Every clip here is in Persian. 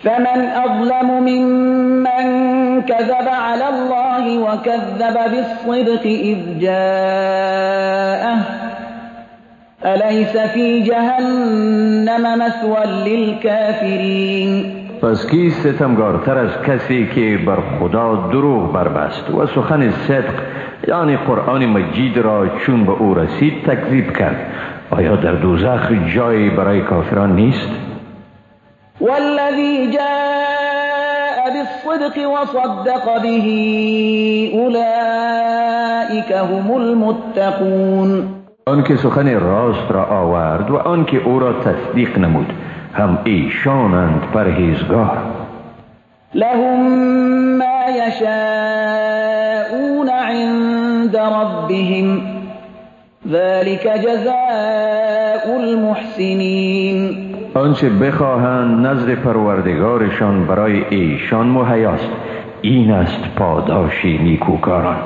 فمن أظلم ممن كذب على الله وكذب بالصدق إذ جاءه أليس في جهنم مثوى للكافرین. پس کی ستمگارتر از کسی که بر خدا دروغ بربست و سخن صدق یعنی قرآن مجید را چون به او رسید تکذیب کرد؟ آیا در دوزخ جایی برای کافران نیست؟ والذی جاء بالصدق وصدق به اولئک هم المتقون. آن که سخن راست را آورد و آن که او را تصدیق نمود هم ایشانند پرهیزگار. لهم ما یشاءون عند ربهم ذلك جزاء المحسنین. آنچه بخواهند نزد پروردگارشان برای ایشان مهیاست، این است پاداشی نیکوکاران.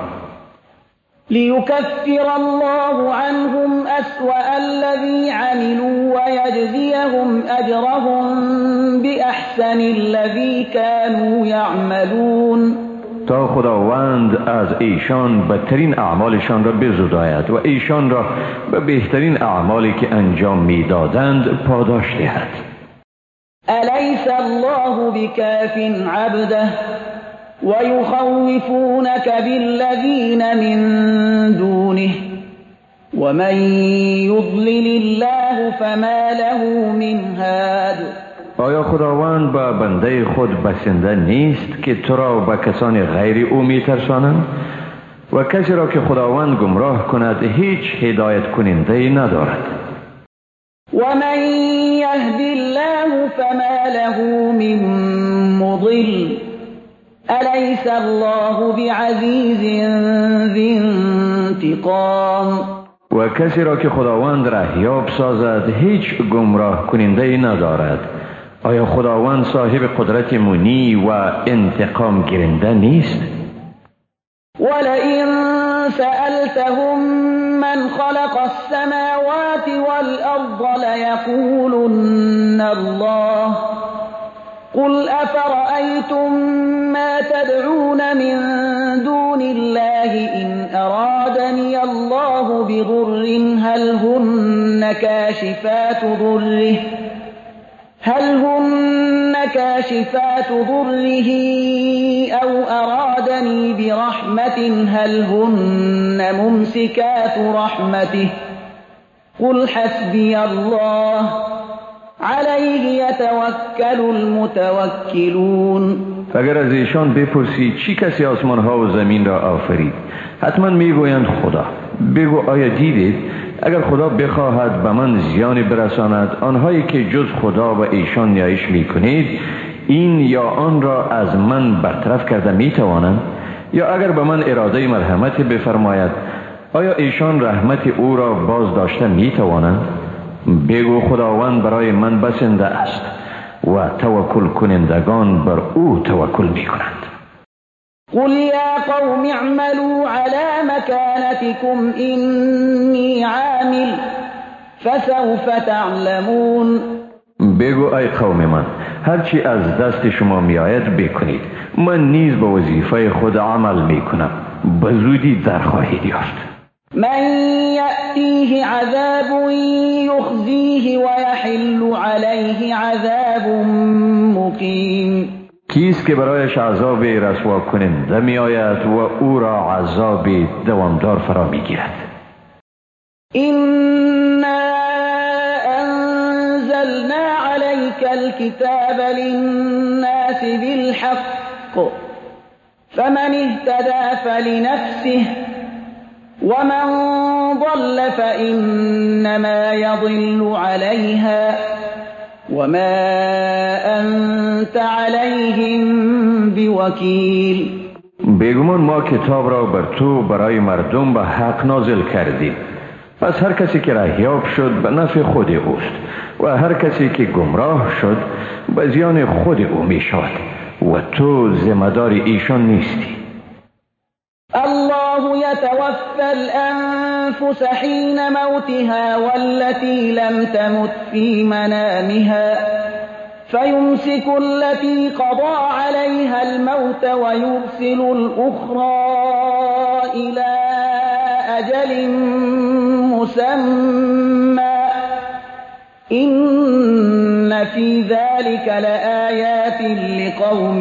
لیکفر الله عنهم أسوأ الذی عملوا ویجزیهم اجرهم بأحسن الذی كانوا یعملون. تا خداوند از ایشان بدترین اعمالشان را بزداید و ایشان را به بهترین اعمالی که انجام میدادند پاداش دهد. الیس الله بکاف عبده ويخوفونك بالذین من دونه ومن يضلل الله فما له من هاد. آیا خداوند با بنده خود بسنده نیست که تو را به کسان غیر او می‌ترسانند؟ و کسی را که خداوند گمراه کند هیچ هدایت کننده ندارد. ومن يهد الله فما له من مضل الیس الله بعزیز ذی انتقام. و کسی را که خداوند رهیاب سازد هیچ گمراه کننده ندارد. آیا خداوند صاحب قدرت منی و انتقام گیرنده نیست؟ ولئن سألتهم من خلق السماوات والأرض ليقولن الله قل أفرأيتم ما تدعون من دون الله إن أرادني الله بضر هل هن كاشفات ضره أو أرادني برحمة هل هن ممسكات رحمته قل حسبي الله علیه یتوکل المتوکلون. اگر از ایشان بپرسی چی کسی آسمان ها و زمین را آفرید حتما میگویند خدا. بگو آیا دیدید اگر خدا بخواهد به من زیانی برساند آنهایی که جز خدا و ایشان نیایش میکنید این یا آن را از من برطرف کرده میتوانند؟ یا اگر به من اراده مرحمت بفرماید آیا ایشان رحمت او را باز داشته میتوانند؟ بگو خداوند برای من بسنده است و توکل کنندگان بر او توکل می کنند. قل یا قوم اعملوا على مكانتكم اینی عامل فسوف تعلمون. بگو ای قوم من هرچی از دست شما می آید بکنید، من نیز به وظیفه خود عمل می کنم، به زودی در خواهید یافت. من یأتیه عذاب یخزیه و یحل علیه عذاب مقیم. کیست که برایش عذاب رسوا کننده می آید و او را عذاب دوامدار فرا می گیرد. إنا أنزلنا عليك الكتاب للناس بالحق فمن اهتدى فلنفسه ومن ضل فإنما يضل عليها وما أنت عليهم بوكيل. بیگمان ما کتاب را بر تو برای مردم به حق نازل کردیم، پس هر کسی که رهیاب شد به نفع خود اوست و هر کسی که گمراه شد به زیان خود او می شود و تو ذمه‌دار ایشان نیستی. الله يتوفى الأنفس حين موتها والتي لم تمت في منامها فيمسك التي قضى عليها الموت ويرسل الأخرى إلى أجل مسمى إن في ذلك لآيات لقوم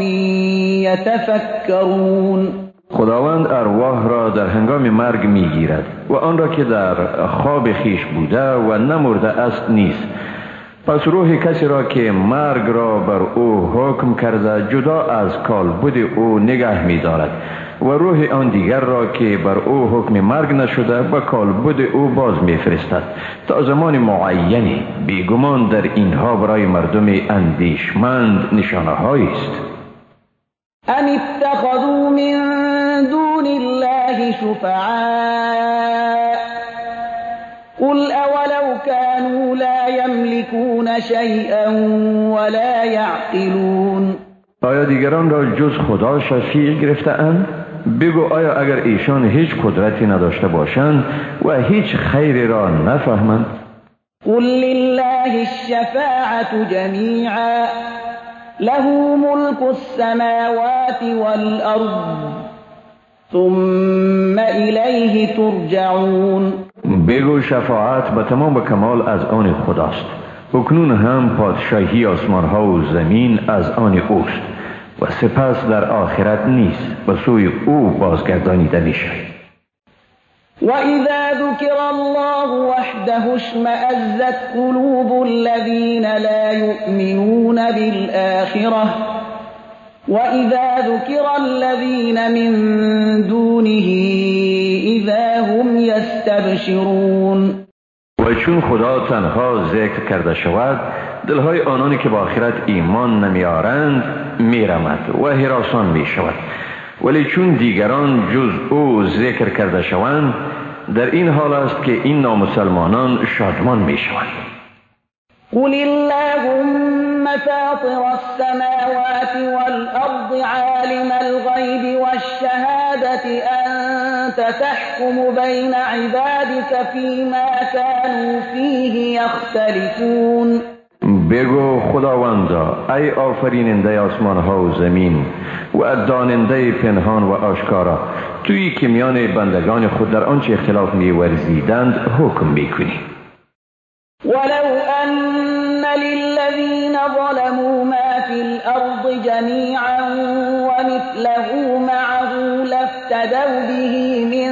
یتفکرون. خداوند ارواح را در هنگام مرگ میگیرد و آن را که در خواب خیش بوده و نمرده است نیست. پس روح کسی را که مرگ را بر او حکم کرده جدا از کالبد او نگه می دارد و روح آن دیگر را که بر او حکم مرگ نشده به کالبد او باز می فرستد تا زمان معینی. بیگمان در اینها برای مردم اندیشمند نشانه هایی است. ام اتخذوا من دون الله شفعاء قل اولو كانوا لا يملكون شيئا ولا يعقلون. آیا دیگران را جز خدا شفیع گرفته‌اند؟ بگو آیا اگر ایشان هیچ قدرتی نداشته باشند و هیچ خیری را نفهمند؟ قل لله الشفاعة جميعا له ملك السماوات والأرض ثم إليه ترجعون. بگو شفاعت به تمام و کمال از آن خداست. اکنون هم پادشاهی آسمان ها و زمین از آن اوست و سپس در آخرت نیست و سوی او بازگردانیده میشه. وَإِذَا ذُكِرَ اللَّهُ وَحْدَهُ اشْمَأَزَّتْ قُلُوبُ الَّذِينَ لَا يُؤْمِنُونَ بِالْآخِرَةِ وَإِذَا ذُكِرَ الَّذِينَ مِن دُونِهِ إِذَا هُمْ يَسْتَبْشِرُونَ. و چون خدا تنها ذکر کرده شود دلهای آنانی که با آخرت ایمان نمیارند میرمد و هراسان میشود. ولی چون دیگران جز او ذکر کرده شوند در این حال است که این نامسلمانان شادمان میشوند. قل اللهم فاطر السماوات والأرض عالم الغيب والشهادة أنت تحكم بين عبادك فيما كانوا فيه يختلفون. بگو خداوندا ای آفریننده آسمان ها و زمین و داننده پنهان و آشکارا، تویی که میان بندگان خود در آنچه اختلاف می‌ورزیدند حکم می‌کنی. ولو أن للذين ظلموا ما في الأرض جميعا ومثله معه لافتدوا به من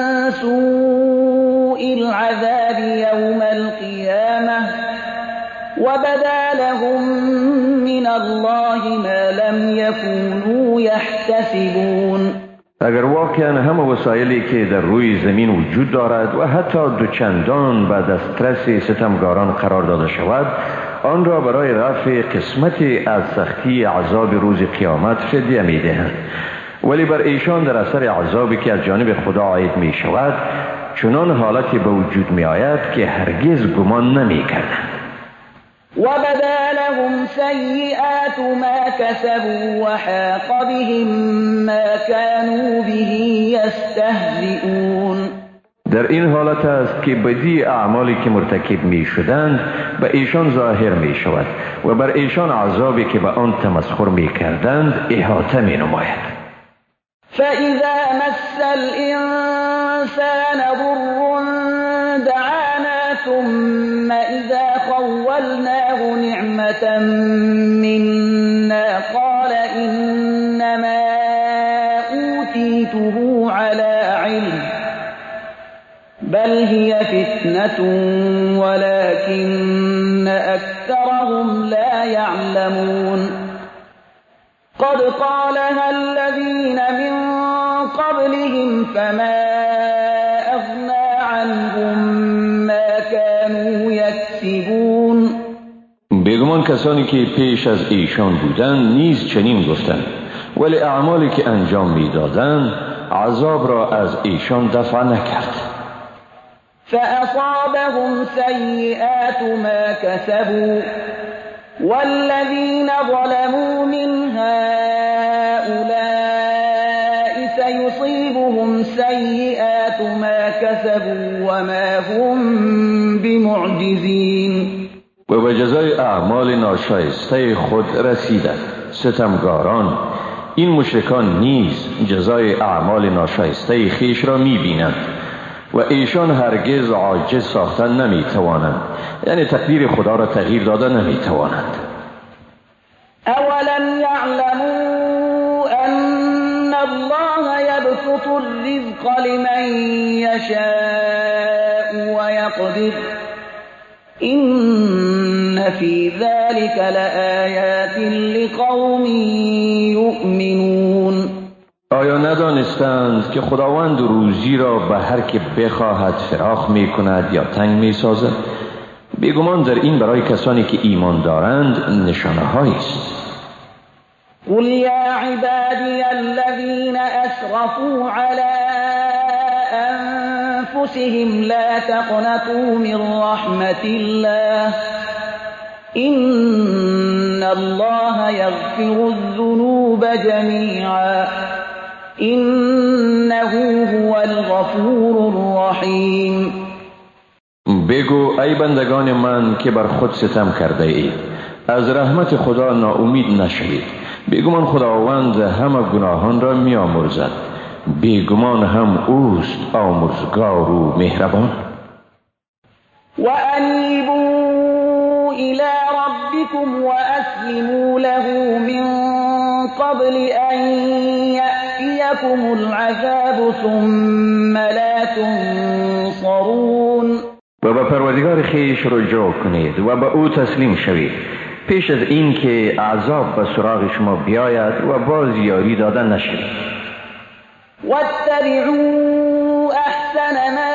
سوء العذاب يوم القيامة وبدا لهم من الله ما لم يكونوا يحتسبون. اگر واقعا همه وسایلی که در روی زمین وجود دارد و حتی دوچندان به دسترس ستمگاران قرار داده شود آن را برای رفع قسمتی از سختی عذاب روز قیامت فدیه می دهند، ولی بر ایشان در اثر عذابی که از جانب خدا عاید می شود چنان حالتی به وجود می آید که هرگز گمان نمی کردند. وبدا لهم سيئات ما كسبوا وحاق بهم ما كانوا به يستهزئون. در این حالت است که بدی اعمالی که مرتکب می شدند به ایشان ظاهر می شود و بر ایشان عذابی که به آن تمسخر می کردند احاطه می نماید. فإذا مس الإنسان ضر دعانا ثم إذا خولناه نعمة منا قال إنما أوتيته على علم بل هي فتنة ولكن أكثرهم لا يعلمون. قد قالها الذين من قبلهم فما أغنى عنهم ما كانوا يكسبون. بیگمان کسانی که پیش از ایشان بودند نیز چنین گفتند، ولی اعمالی که انجام میدادند عذاب را از ایشان دفع نکرد. فأصابهم سيئات ما كسبوا والذين ظلموا من هؤلاء سيصيبهم سيئات ما كسبوا وما هم بمعجزين. و به جزای اعمال ناشایسته خود رسیدند. ستمگاران، این مشرکان نیز جزای اعمال ناشایسته خویش را می‌بینند و ایشان هرگز عاجز ساختن نمی‌توانند، یعنی تقدیر خدا را تغییر دادن نمی‌توانند. اولم یعلموا ان الله یبسط الرزق لمن یشاء و یقدر این فی ذلک لآیات لقوم یؤمنون. آیا ندانستند که خداوند روزی را به هر که بخواهد فراخ می کند یا تنگ می سازد؟ بیگمان در این برای کسانی که ایمان دارند نشانه هایی است. قل یا عبادی الذین اسرفوا علی انفسهم لا تقنطوا من رحمت الله ان الله یغفر الذنوب جمیعا انه هو الغفور الرحیم. بگو ای بندگان من که بر خود ستم کرده اید، از رحمت خدا ناامید نشوید. بیگمان خداوند همه گناهان را می آمرزد. بیگمان هم اوست آمرزگار و مهربان. و انیبوا الی ربکم و اسلموا له من قبل ان یأتیکم العذاب ثم لا تنصرون. و به پروردگار خیش رجوع کنید و به او تسلیم شوید پیش از این که عذاب به سراغ شما بیاید و باز یاری دادن نشوید. واتبعوا احسن ما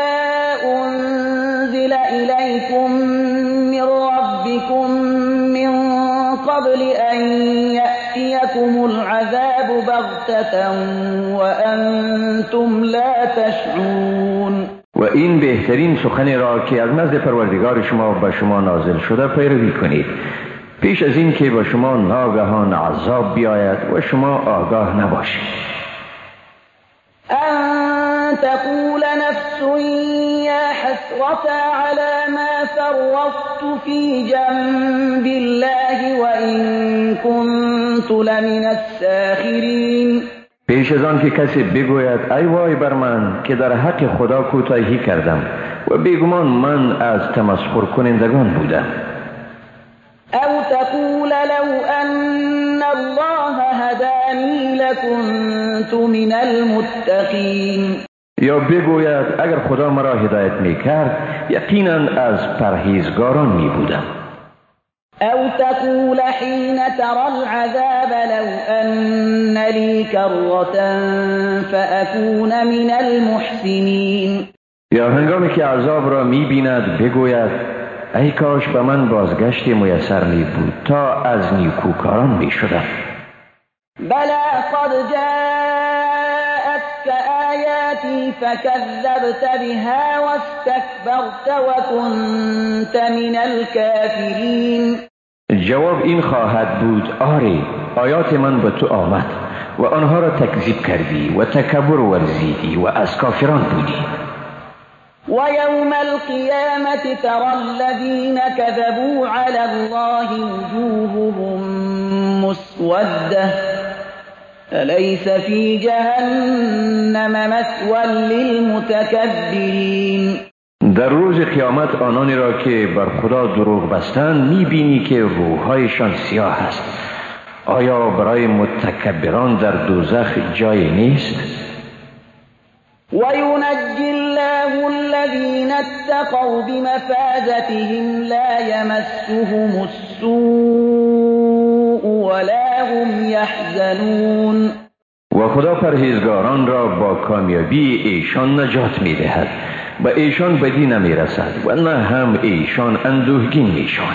انزل الیکم من ربکم من قبل ان یأتیکم العذاب بغتة وانتم لا تشعرون. و این بهترین سخنی را که از نزد پروردگار شما به شما نازل شده پیروی کنید پیش از این که به شما ناگهان عذاب بیاید و شما آگاه نباشید. ان تقول نفس یا حسرة على ما فرطت في جنب الله وان كنت لمن الساخرین. پیش از آن که کسی بگوید ای وای بر من که در حق خدا کوتاهی کردم و بیگمان من از تمسخر کنندگان بودم. او تقول لو ان الله هدانی لکنت من المتقین. یا بگوید اگر خدا مرا هدایت میکرد یقینا از پرهیزگاران می بودم. او تقول حين ترى العذاب لو ان لي كرة فأكون من المحسنین. یا هنگامی که عذاب را می بیند بگوید ای کاش به من بازگشت میسر می بود تا از نیکوکاران می شدم. بلا قد جاءتك آیاتی فكذبت بها واستكبرت وكنت من الكافرین. جواب این خواهد بود آری آیات من به تو آمد و آنها را تکذیب کردی و تکبر ورزیدی و از کافران بودی. ويوم القيامة ترى الذين كذبوا على الله وجوههم مسودة أليس في جهنم مثوى للمتكبرین. در روز قیامت آنانی را که بر خدا دروغ بستند میبینی که روحهایشان سیاه است. آیا برای متکبران در دوزخ جای نیست؟ وينجي الله الذين اتقوا بمفازتهم لا يمسهم السوء ولا هم يحزنون. و خدا پرهیزگاران را با کامیابی ایشان نجات می دهد و ایشان بدی نمی رسد و نه هم ایشان اندوهگین می شوند.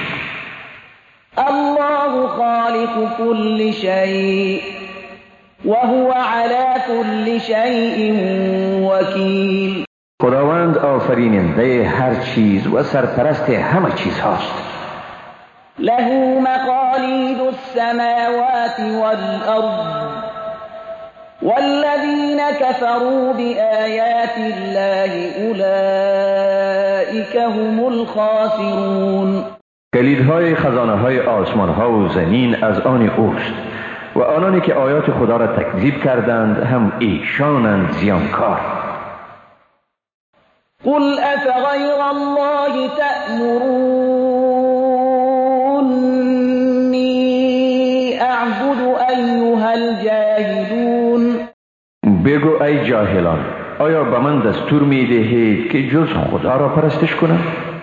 الله خالق كل شيء وهو على كل شيء وكيل. خداوند آفریننده هر چیز و سرپرست همه چیز هاست. له مقاليد السماوات والأرض والذين كفروا بآيات الله أولئك هم الخاسرون. کلیدهای خزانه‌های آسمان‌ها و زمین از آن اوست و آنانی که آیات خدا را تکذیب کردند هم ایشانند زیانکار. قل افغیر الله تأمرونی اعبد ایها الجاهلون. بگو ای جاهلان، آیا به من دستور می دهید که جز خدا را پرستش کنم؟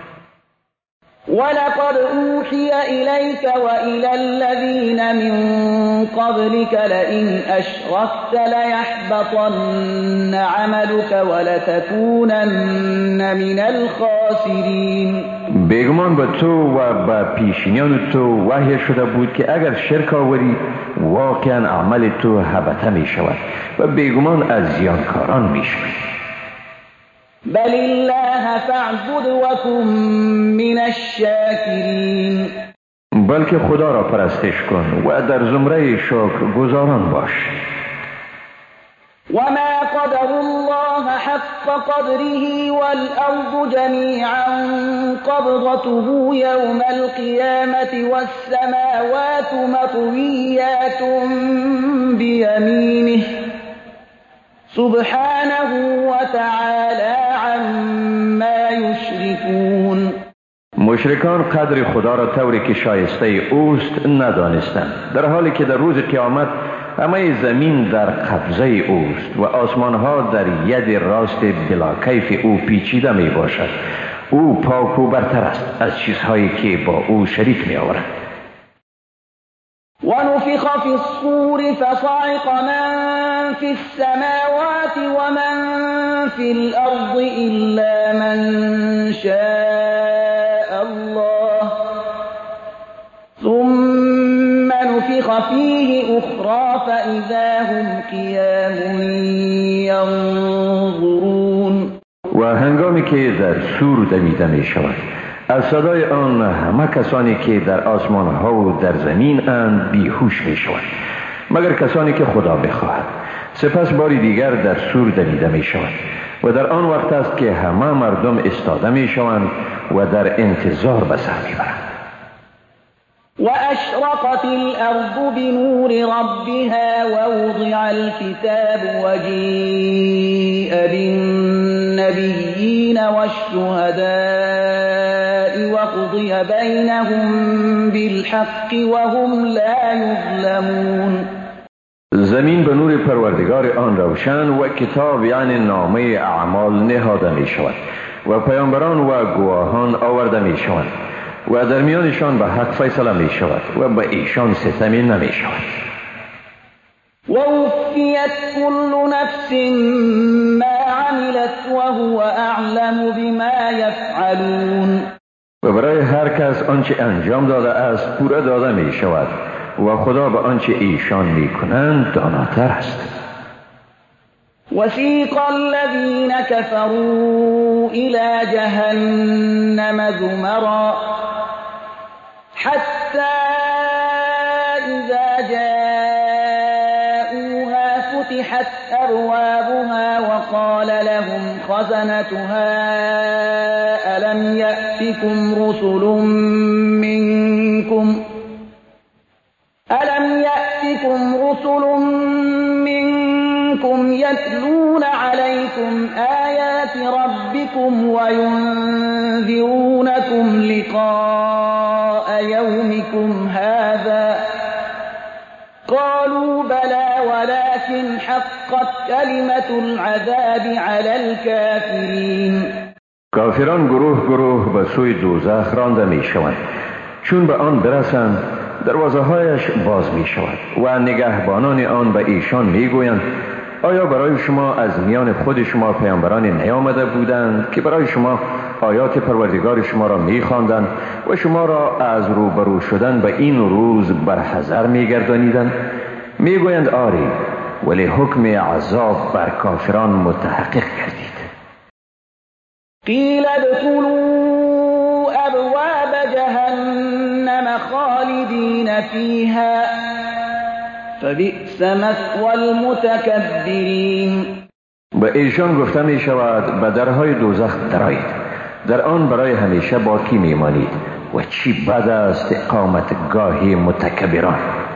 ولقد أوحي إليك وإلى الذين من قبلك لئن أشركت ليحبطن عملك ولتكونن من الخاسرين. بیگمان به تو و به پیشینیان تو وحی شده بود که اگر شرک آوری واقعا عمل تو هبطه می شود و بیگمان از زیانکاران می شود. بل الله فاعبد وكن من الشاکرین. بلکه خدا را پرستش کن و در زمره شکرگزاران باش. وما قدر الله حق قدره والأرض جميعا قبضته يوم القيامة والسماوات مطويات بيمينه سبحانه وتعالى عما يشركون. مشرکان قدر خدا را طوری که شایسته اوست ندانستند، در حالی که در روز قیامت همه زمین در قبضه اوست و آسمانها در ید راست بلا کیف او پیچیده می باشد. او پاک و برتر است از چیزهایی که با او شریک می آورند. ونفخ في الصور فصعق من في السماوات ومن في الأرض إلا من شاء الله ثم نفخ فيه أخرى فإذا هم قيام ينظرون. و هنگامی که در سور دمیده می شود از صدای آن همه کسانی که در آسمان ها و در زمین اند بیهوش می شوند مگر کسانی که خدا بخواهد. سپس باری دیگر در سور دمیده می شود و در آن وقت است که همه مردم استاده می شوند و در انتظار به سر می برند. وأشرقت الأرض بنور ربها ووضع الكتاب وجيء بالنبيين والشهداء وقضي بينهم بالحق وهم لا يظلمون. زمین به نور پروردگار آن روشن و کتاب یعنی نامه اعمال نهاده می شود و پیامبران و گواهان آورده می شوند و در میانشان به حق فیصله می شود و به ایشان ستمی نمی شود. ووفیت كل نفس ما عملت وهو اعلم بما یفعلون. و برای هر کس آنچه انجام داده است پوره داده می شود و خدا به آنچه ایشان می کنند داناتر است. وسيق الذين كفروا إلى جهنم زمرا حتى إذا جاءوها فتحت أبوابها وقال لهم خزنتها ألم يأتكم رسل منكم يتلون عليكم آيات ربكم وينذرونكم لقاء يومكم هذا قالوا بلى ولكن حقت كلمة العذاب على الكافرين. کافران گروه گروه به سوی دوزخ رانده می شوند. چون به آن برسند دروازه هایش باز می شود و نگهبانان آن به ایشان می گویند آیا برای شما از میان خود شما پیامبرانی نیامده بودند که برای شما آیات پروردگار شما را می خواندند و شما را از روبرو شدن به این روز برحذر می گردانیدند؟ می گویند آری، ولی حکم عذاب بر کافران متحقق گردید. قیل ادخلوا ابواب جهنم خالدین فیها فبئس مثوى المتکبرین. به ایشان گفته می شود به درهای دوزخ درآیید، در آن برای همیشه باقی می مانید. و چی بد است اقامتگاه متکبران.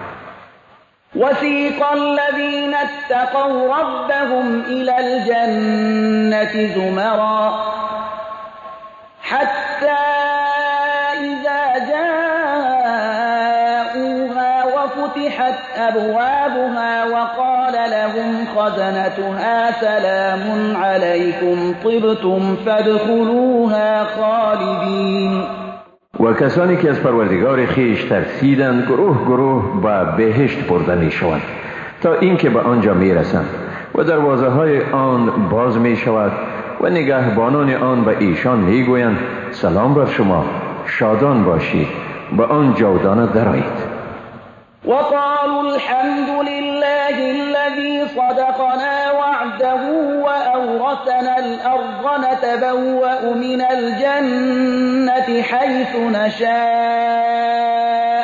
وسيق الذين اتقوا ربهم إلى الجنة زمرا حتى إذا جاءوها وفتحت أبوابها وقال لهم خزنتها سلام عليكم طبتم فادخلوها خالدين. و کسانی که از پروردگار خیش ترسیدند گروه گروه به بهشت برده می شوند تا اینکه به آنجا می رسند و دروازه های آن باز می شود و نگهبانان آن به ایشان می گویند سلام بر شما، شادان باشید، به آن جاودانه درآیید. وقالوا الحمد لله الذي صدقنا وعده وأورثنا الأرض نتبوأ من الجنة حيث نشاء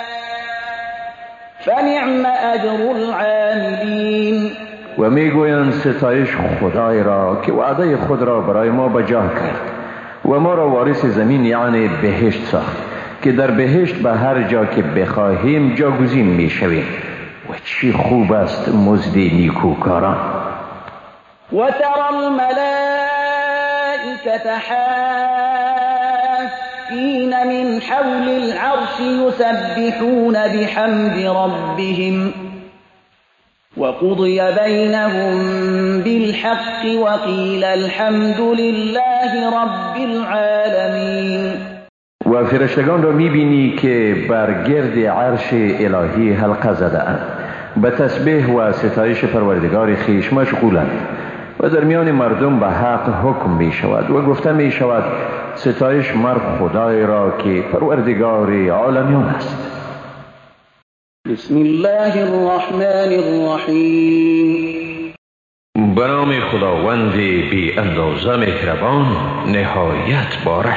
فنعم أجر العاملين. و میگویند ستایش خدای را که وعده خود را برای ما بجا کرد و ما را وارث زمین یعنی بهشت ساخت که در بهشت به هر جا که بخواهیم جاگزین می شویم و چی خوب است مزد نیکوکاران. و ترى الملائكة حافين من حول العرش يسبحون بحمد ربهم وقضي بينهم بالحق وقيل الحمد لله رب العالمين. و فرشتگان را میبینی که بر گرد عرش الهی حلقه زده اند به تسبیح و ستایش پروردگار خیش مشغولند و در میان مردم به حق حکم می شود و گفته می شود ستایش مر خدای را که پروردگار عالمیان است. بسم الله الرحمن الرحیم. به نام خداوند بی اندازه مهربان نهایت باره.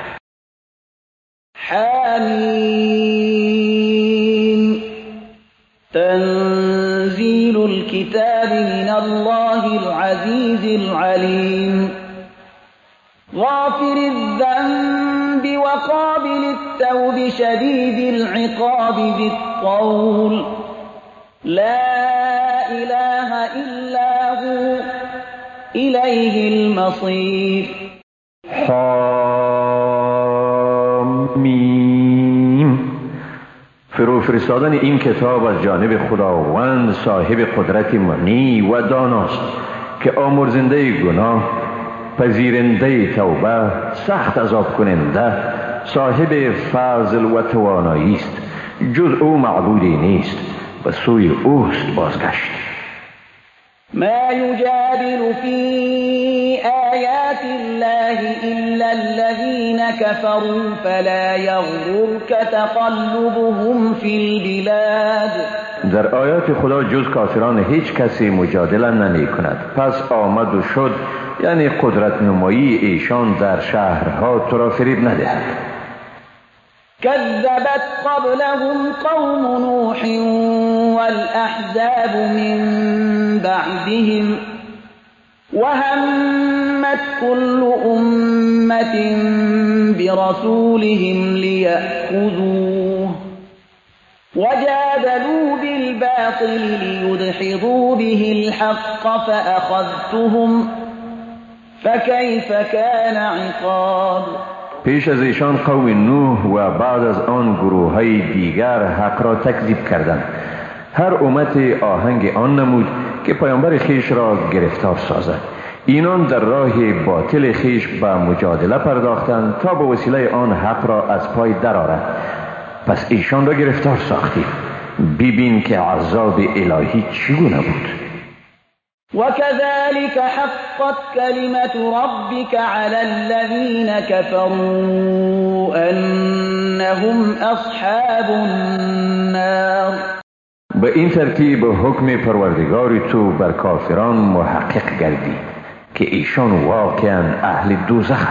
حمیم تنزيل الكتاب من الله العزيز العليم غافر الذنب وقابل التوب شديد العقاب ذي الطول لا إله إلا هو إليه المصير. فرستادن این کتاب از جانب خداوند صاحب قدرت منی و داناست که آمرزنده گناه، پذیرنده توبه، سخت عذاب کننده، صاحب فضل و توانایی است. جز او معبودی نیست، به سوی اوست بازگشت. ما يجادل في آيات الله إلا الذين كفروا فلا يغررك تقلبهم في البلاد. در آیات خدا جز کافران هیچ کسی مجادله نمی کند. پس آمد و شد یعنی قدرت نمایی ایشان در شهرها تو را فریب ندهد. كذبت قبلهم قوم نوح والأحزاب من بعدهم وهمت كل أمة برسولهم ليأخذوه وجادلوا بالباطل ليدحضوا به الحق فأخذتهم فكيف كان عقاب. پیش از ایشان قوم نوح و بعد از آن گروه های دیگر حق را تکذیب کردند. هر امت آهنگ آن نمود که پیامبر خیش را گرفتار سازد. اینان در راه باطل خیش به مجادله پرداختند تا به وسیله آن حق را از پای درآورند. پس ایشان را گرفتار ساختیم. ببین که عذاب الهی چگونه بود. وكذلك حقت كلمة ربك على الذين كفروا أنهم أصحاب النار. به این ترتیب حکم پروردگار تو بر کافران محقق گردی که ایشان واقعا اهل دوزخ.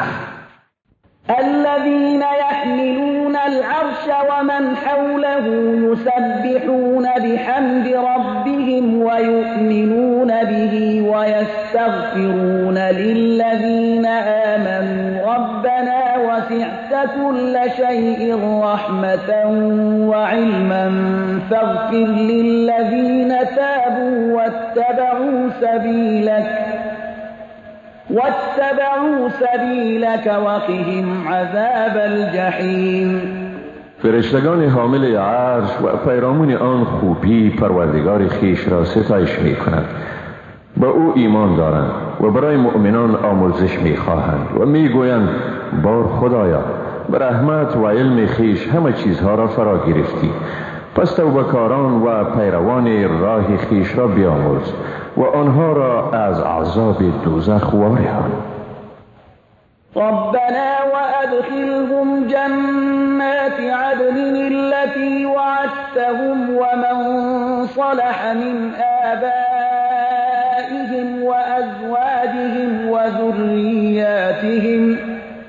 الذين يحملون العرش ومن حوله يسبحون بحمد ربهم ويؤمنون به ويستغفرون للذين آمنوا ربنا وسعت كل شيء رحمة وعلما فاغفر للذين تابوا واتبعوا سبيلك وقهم عذاب الجحیم. فرشتگان حامل عرش و پیرامون آن خوبی پروردگار خیش را ستایش می کنند. با او ایمان دارند و برای مؤمنان آمرزش می خواهند و می گویند بار خدایا به رحمت و علم خیش همه چیزها را فرا گرفتی، پس توبه‌کاران و پیروان راه خیش را بیامرز و آنها را از عذاب دوزخ وارهان. ربنا وأدخلهم جنات عدن التي وعدتهم ومن صلح من آبائهم وأزواجهم وذرياتهم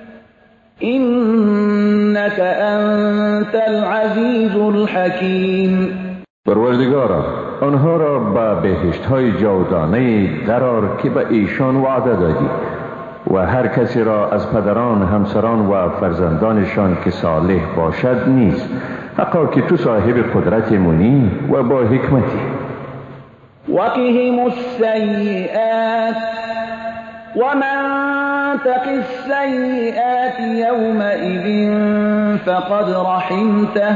إنك أنت العزيز الحكيم. پروردگارا آنها را به بهشت‌های جاودانه درآر که به ایشان وعده دادی و هر کسی را از پدران، همسران و فرزندانشان که صالح باشد نیز، حقا که تو صاحب قدرت منی و با حکمتی. وقهم السیئات ومن تق السیئات یومئذ فقد رحمته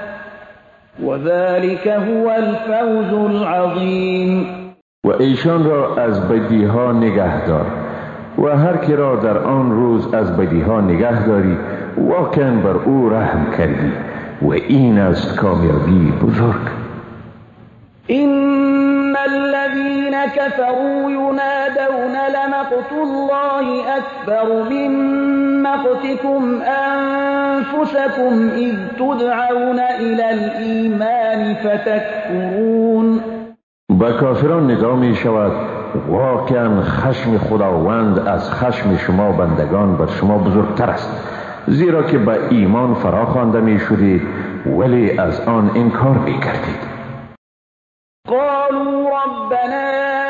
وذلك هو الفوز العظیم. و ایشان را از بدیها نگه دار و هر کی را در آن روز از بدیها نگه داری واقعا بر او رحم کردی و این است کامیابی بزرگ. إن الذين كفروا ينادون لمقت الله أكبر من مقتكم أنفسكم إذ تدعون إلى الإيمان فتكفرون. با کافران ندا می شود واقعا خشم خداوند از خشم شما بندگان بر شما بزرگتر است، زیرا که به ایمان فرا خوانده می شدید ولی از آن انکار می کردید. قالوا ربنا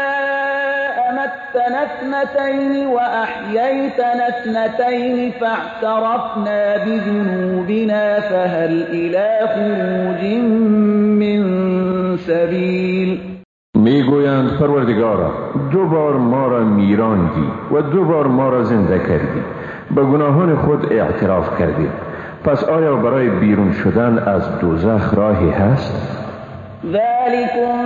أمتنا اثنتين وأحييتنا اثنتين فاعترفنا بذنوبنا فهل إلى خروج من سبيل. میگویند پروردگارا دو بار ما را میراندی و دو بار ما را زنده کردی، به گناهان خود اعتراف کردیم، پس آیا برای بیرون شدن از دوزخ راهی هست؟ ذلكم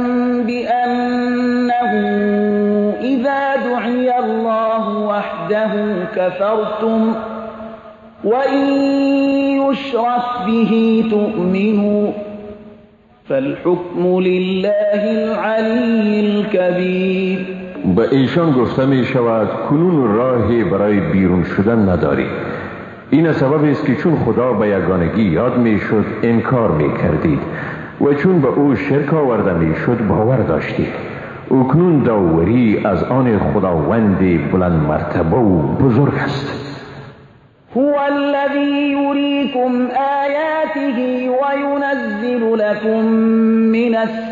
بأنه إذا دعي الله وحده كفرتم وإن يشرك به تؤمنوا فالحكم لله العلي الكبير. به ایشان گفته می شود کنون راهی برای بیرون شدن نداری. این سبب است که چون خدا به یگانگی یاد می شد انکار می کردید و چون به او شرک آورده می شد باور داشتید. اکنون داوری از آن خداوند بلند مرتبه و بزرگ است. هو الذي يريكم آياته وينزل لكم من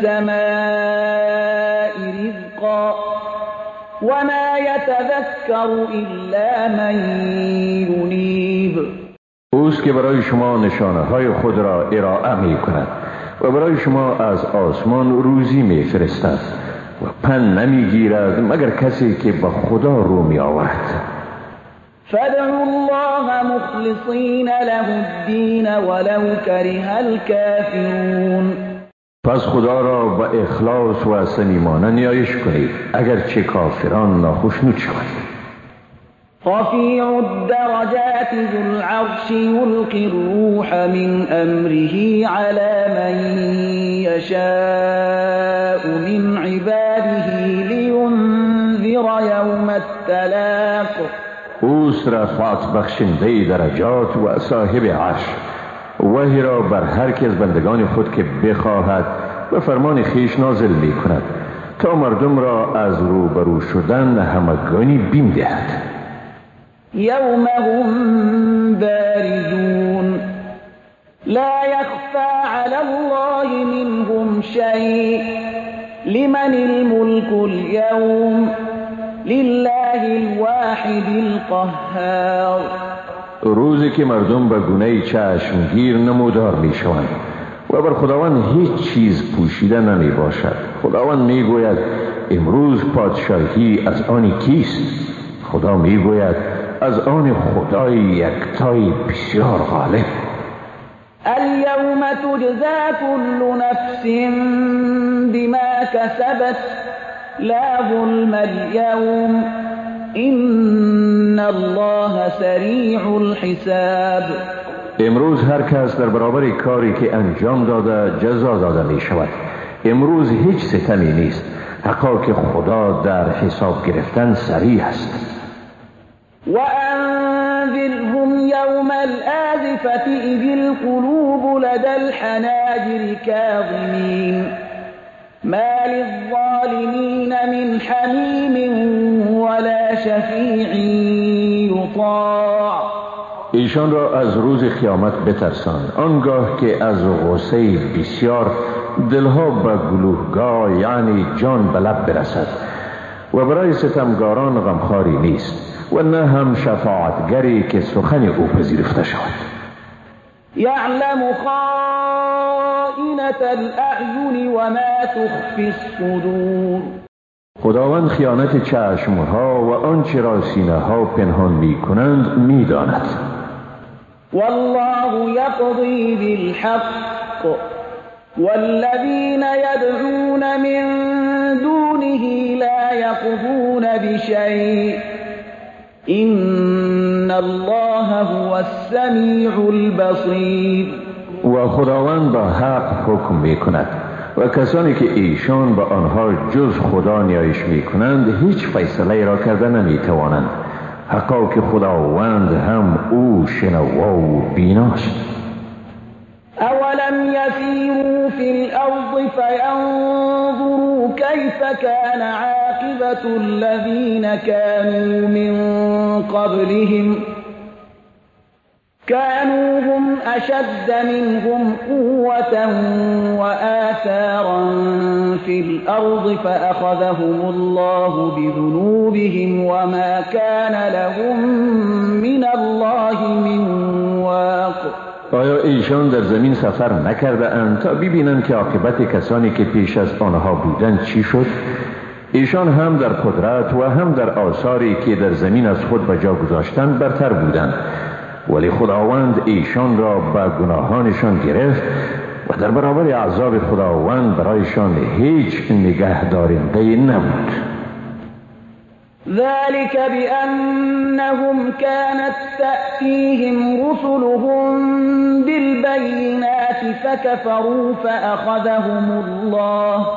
السماء رزقا وما يتذكر إلا من ينيب. اوست که برای شما نشانه های خود را ارائه می کند و برای شما از آسمان روزی می فرستد و پند نمی گیرد مگر کسی که به خدا رو می آورد. فادعوا الله مخلصین له الدین ولو کره الکافرون. پس خدا را به اخلاص و صمیمانه نیایش کنید اگرچه کافران ناخشنود شوند. رفیع الدرجات ذو العرش یلقی الروح من امره على من یشاء من عباده لینذر یوم التلاق. اوست رفعت بخشنده درجات و صاحب عرش، وحی را بر هر کس بندگان خود که بخواهد به فرمان خیش نازل می کند تا مردم را از روبرو شدن همگانی بیم دهد. یوم هم بارزون لا یخفى علی الله منهم شیء لمن الملك اليوم لله الواحد القهار. روزی که مردم به گونه چشمگیر نمودار می شوند و بر خداوند هیچ چیز پوشیده نمی باشد. خداوند می گوید امروز پادشاهی از آن کیست؟ خدا می گوید از آن خدای یکتای بسیار غالب. اليوم تجزى كل نفس بما كسبت لا ظلم اليوم إن الله سریع الحساب. امروز هر کس در برابر کاری که انجام داده جزا داده می شود. امروز هیچ ستمی نیست، حقا که خدا در حساب گرفتن سریع است. وأنذرهم يوم الآزفة إذ القلوب لدى الحناجر كاظمين ما للظالمين من حميم ولا شفيع يطاع. ایشان را از روز قیامت بترسان، آنگاه که از غصه بسیار دلها به گلوهگاه یعنی جان به لب برسد و برای ستمگاران غمخواری نیست و نه هم شفاعتگری که سخن او پذیرفته شود. یعلم خائنة الاعین و ما تخفی الصدور. خداوند خیانت چشمها و آنچه را سینه ها پنهان می کنند می داند. والله یقضی بالحق والذین یدعون من دونه لا یقضون بشیء إن الله هو السمیع البصیر. و خداوند با حق حکم می کند و کسانی که ایشان به آنها جز خدا نیایش می کنند هیچ فیصله را کرده نمی توانند، حقا که خداوند هم او شنوا و بیناست. اولم یسیروا فی الارض فینظروا کیف کان عاقبة الذین كانوا من قبلهم كانوا هم أشد منهم قوة وآثارا في الأرض فأخذهم الله بذنوبهم وما كان لهم من الله من واق. آیا ایشان در زمین سفر نکرده اند تا ببینند که عاقبت کسانی که پیش از آنها بودند چی شد؟ ایشان هم در قدرت و هم در آثاری که در زمین از خود به جا گذاشتند برتر بودند، ولی خداوند ایشان را به گناهانشان گرفت و در برابر عذاب خداوند برایشان هیچ نگهدارنده نبود. ذلك بأنهم كانت تأتيهم رسلهم بالبينات فكفروا فأخذهم الله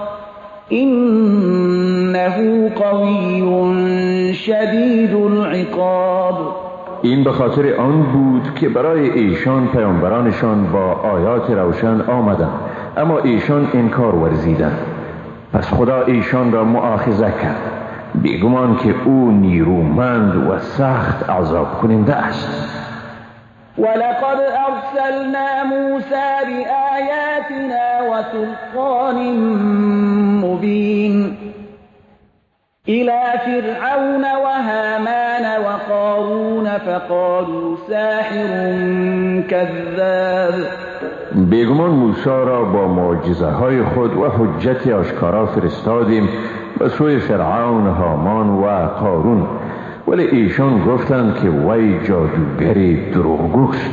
إنه قوي شديد العقاب. این به خاطر آن بود که برای ایشان پیامبرانشان با آیات روشن آمدند، اما ایشان انکار ورزیدند، پس خدا ایشان را مؤاخذه کرد. بیگمان که او نیرومند و سخت عذاب کننده است. ولقد ارسلنا موسى بآیاتنا وسلطان مبین إلى فرعون وهامان وقارون فقالوا ساحر كذاب. بیگمان موسی را با معجزه های خود و حجت آشکارا فرستادیم به سوی فرعون، هامان و قارون، ولی ایشان گفتند که وی جادوگری دروغگوست.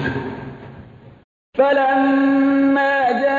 فلما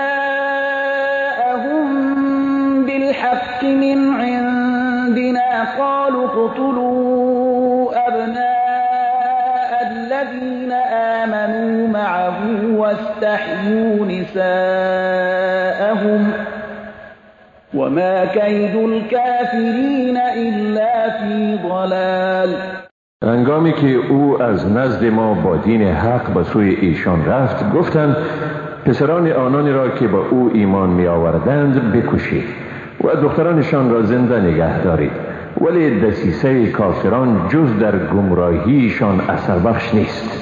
جاءهم بالحق من عندنا قالوا اقتلوا أبناء الذين آمنوا معه واستحيوا نساءهم وما كيد الكافرين إلا في ضلال. هنگامی که او از نزد ما با دین حق به سوی ایشان رفت، گفتند پسران آنانی را که به او ایمان می آوردند بکشید و دخترانشان را زنده نگه دارید، ولی دسیسه کافران جز در گمراهیشان اثر بخش نیست.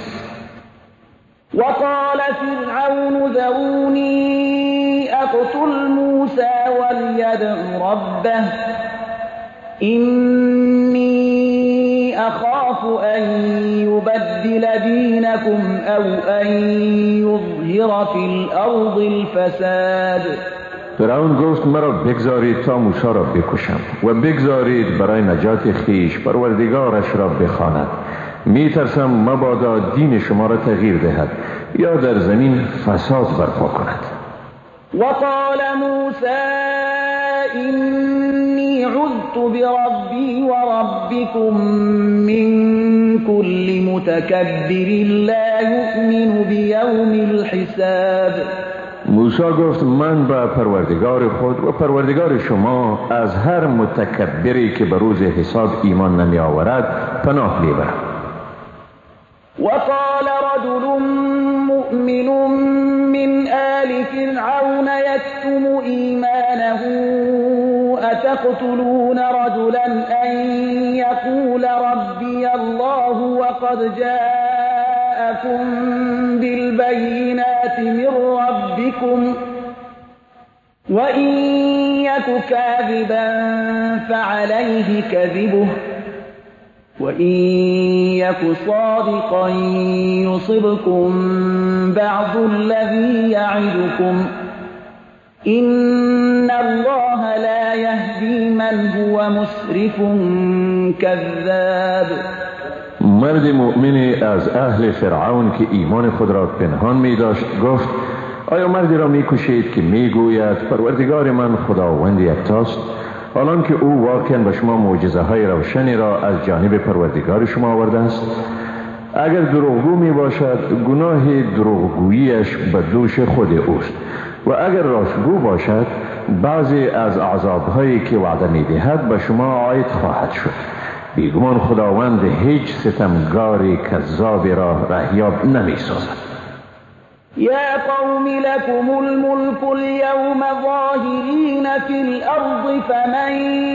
وقال فرعون ذروني أقتل موسى وليدع ربه إني أخاف أن يبدل دينكم أو أن يظهر في الأرض الفساد. فرعون گفت مرا بگذارید تا موسی را بکشم و بگذارید برای نجات خیش پروردگارش را بخواند. می ترسم مبادا دین شما را تغییر دهد یا در زمین فساد برپا کند. وقال موسى إني عذت بربي وربكم من كل متكبر لا يؤمن بيوم الحساب. موسی گفت من به پروردگار خود و پروردگار شما از هر متکبری که به روز حساب ایمان نمی آورد پناه می برم. وقال رجل مؤمن من آل فرعون يكتم إيمانه أتقتلون رجلا أن يقول ربي الله وقد جاءكم بالبينات من ربكم وإن يك كاذبا فعليه كذبه وإن يك صادقا يصبكم بعض الذي يعدكم إن الله لا يهدي من هو مسرف كذاب. مرد مؤمنی از اهل فرعون که ایمان خود را پنهان می داشت گفت آیا مردی را می کشید که می گوید پروردگار من خداوند یکتاست، حالان که او واقعا به شما معجزه های روشنی را از جانب پروردگار شما آورده است؟ اگر دروغگو می باشد گناه دروغگوییش به دوش خود اوست و اگر راستگو باشد بعضی از عذابهایی که وعده می دهد به شما عاید خواهد شد. بیگمان خداوند هیچ ستمگاری کذابی را رهیاب نمی سازد. يا قوم لكم الملك اليوم ظاهرين في الأرض فمن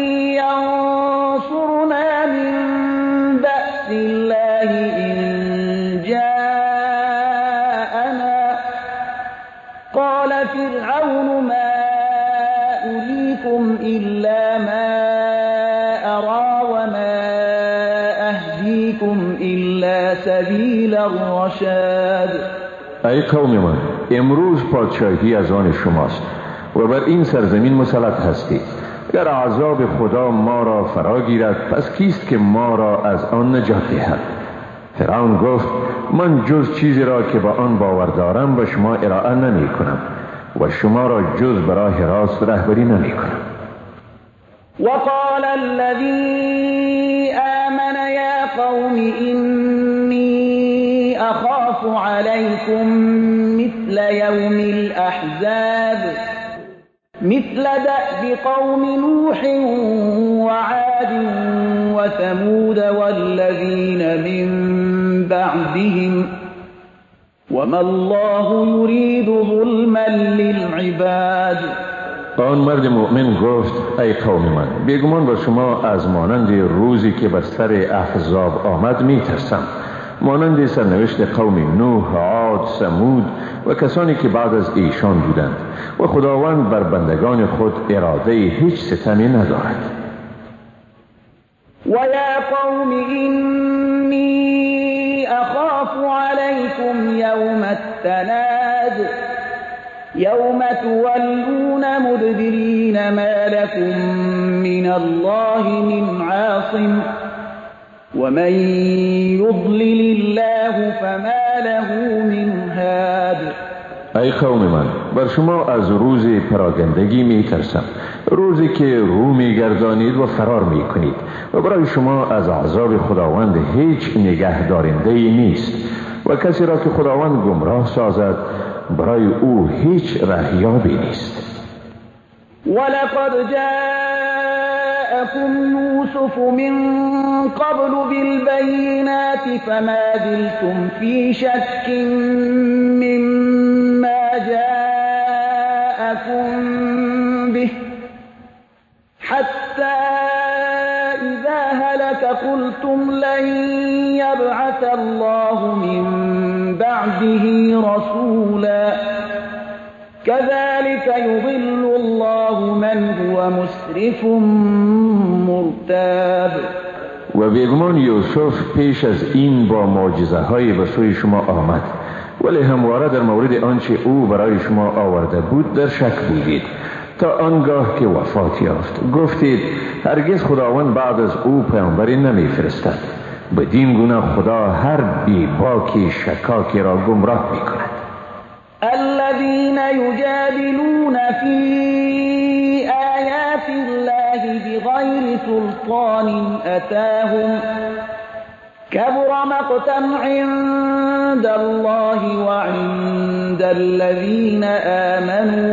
ينصرنا من بأس الله إن جاءنا. قال فرعون ما أريكم إلا ما أرى وما أهديكم إلا سبيل الرشاد. ای قوم من، امروز پادشاهی از آن شماست و بر این سرزمین مسلط هستید. اگر عذاب خدا ما را فرا گیرد پس کیست که ما را از آن نجات دهد؟ فرعون گفت من جز چیزی را که با آن باور دارم به شما ارائه نمی کنم و شما را جز به راه راست رهبری نمی کنم. وقال الذي آمن يا قوم إني أخاف عليكم مثل يوم الأحزاب مثل دأب قوم نوح وعاد وثمود والذين من بعدهم وما الله يريد ظلما للعباد. آن مرد مؤمن گفت ای قوم من، بیگمان با شما از مانند روزی که بر سر احزاب آمد می ترسم، مانند سرنوشت قوم نوح، عاد، ثمود و کسانی که بعد از ایشان بودند و خداوند بر بندگان خود اراده هیچ ستمی ندارد. و یا قوم اینی اخاف علیکم یوم التناد یوم تولون مدبرین ما لكم من الله من عاصم ومن يضلل الله فما له من هاد. ای قوم من، بر شما از روز پراگندگی می ترسم، روزی که رو می گردانید و فرار می کنید و برای شما از عذاب خداوند هیچ نگه دارنده نیست و کسی را که خداوند گمراه سازد برای او هیچ رهیابی نیست. ولقد جاءكم يوسف من قبل بالبينات فما زلتم في شك مما جاءكم به حتى إذا هلك قلتم لن يبعث الله من بعده رسولا كذلك يضل الله من هو مسرف مرتاب. و بیگمان یوسف پیش از این با معجزه‌های به سوی شما آمد، ولی همواره در مورد آنچه او برای شما آورده بود در شک بودید تا آنگاه که وفات یافت. گفتید هرگز خداوند بعد از او پیامبری نمی‌فرستد. بدین گونه خدا هر بی‌باکی شکاکی را گمراه می‌کند. الذين يجادلون في آيات الله بغير سلطان أتاهم كبر مقتا عند الله وعند الذين آمنوا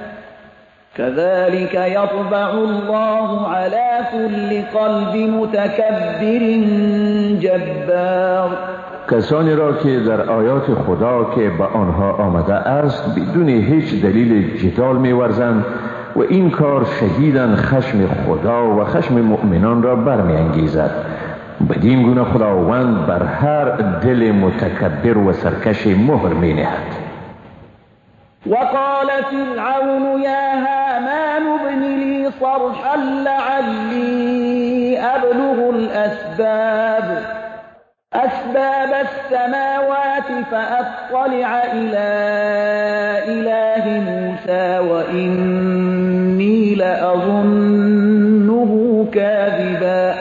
كذلك يطبع الله على كل قلب متكبر جبار. کسانی را که در آیات خدا که به آنها آمده است بدون هیچ دلیل جدال می‌ورزند و این کار شدیداً خشم خدا و خشم مؤمنان را برمی‌انگیزد. بدین گونه خداوند بر هر دل متکبر و سرکش مهر می‌نهد. وقال فرعون يا هامان ابن لي صرحا لعلي أبلغ أسباب السماوات فأطلع إلى إله موسى وإني لأظنه كاذبا.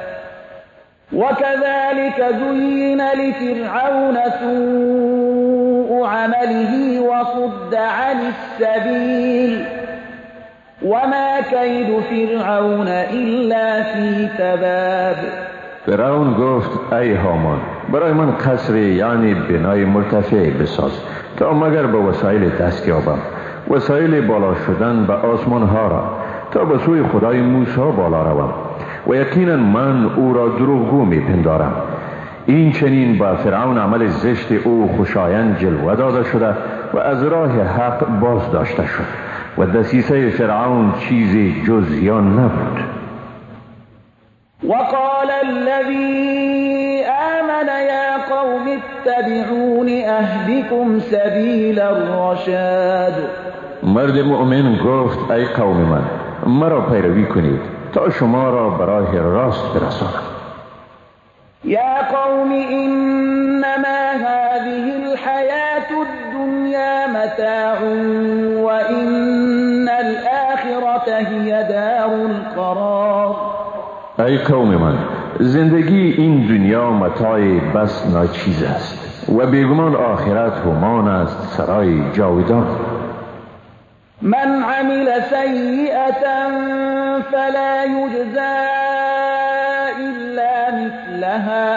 وكذلك زين لفرعون سوء عمله وصد عن السبيل وما كيد فرعون إلا في تباب. فرعون گفت ای هامان برای من قصر یعنی بنای مرتفع بساز تا مگر به وسایل دست یابم، وسایل بالا شدن به آسمان ها را تا به سوی خدای موسی بالا روم و یقینا من او را دروغگو می پندارم. این چنین با فرعون عمل زشت او خوشایند جلوه داده شده و از راه حق باز داشته شد و دسیسه فرعون چیزی جز زیان نبود. وقال الذي آمن يا قوم اتبعون أهدكم سبيل الرشاد. مرد مؤمن گفت ای قوم من مرا پیروی کنید تا شما را برای راست برسانم. يا قوم إنما هذه الحياة الدنيا متاع وإن الآخرة هي دار القرار. ای قوم من زندگی این دنیا متاع بس ناچیز است و بیگمان آخرت همان است سرای جاودان. من عمل سيئة فلا يجزى إلا مثلها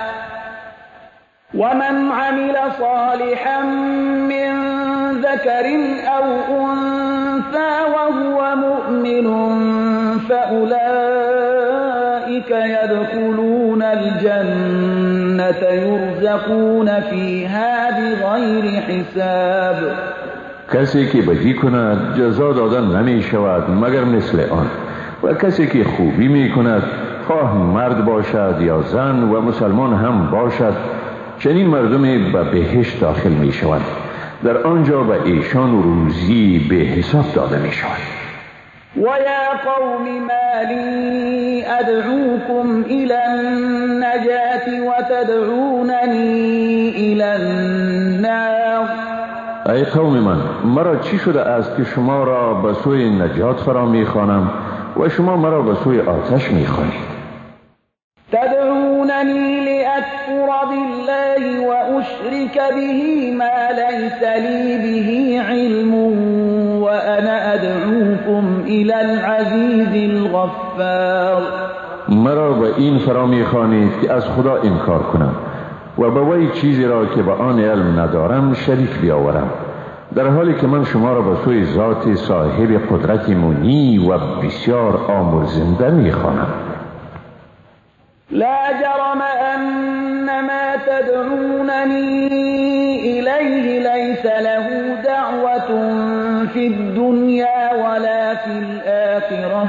ومن عمل صالحا من ذكر أو أنثى وهو مؤمن فأولئك يدخلون الجنة يرزقون فيها بغير حساب. کسی که بدی کند جزا دادن نمی شود مگر مثل آن، و کسی که خوبی می کند خواه مرد باشد یا زن و مسلمان هم باشد چنین مردمی به بهشت داخل می شود. در آنجا به ایشان روزی به حساب داده می شود. ويا قوم ما لي أدعوكم إلى النجاة وتدعونني إلى النار. ای قوم من مرا چی شده است که شما را به سوی نجات فرا میخوانم و شما مرا به سوی آتش میخوانید؟ تدعونني لأكفر بالله وأشرك به ما ليس لي به علم وأنا أدعوكم إلى العزيز الغفار. مرا به این فرا میخوانید که از خدا انکار کنم و به وی چیزی را که به آن علم ندارم شریک بیاورم، در حالی که من شما را به سوی ذات صاحب قدرت منی و بسیار آمرزنده میخوانم. لا جرم أن ما تدعونني إليه ليس له دعوة في الدنيا ولا في الآخرة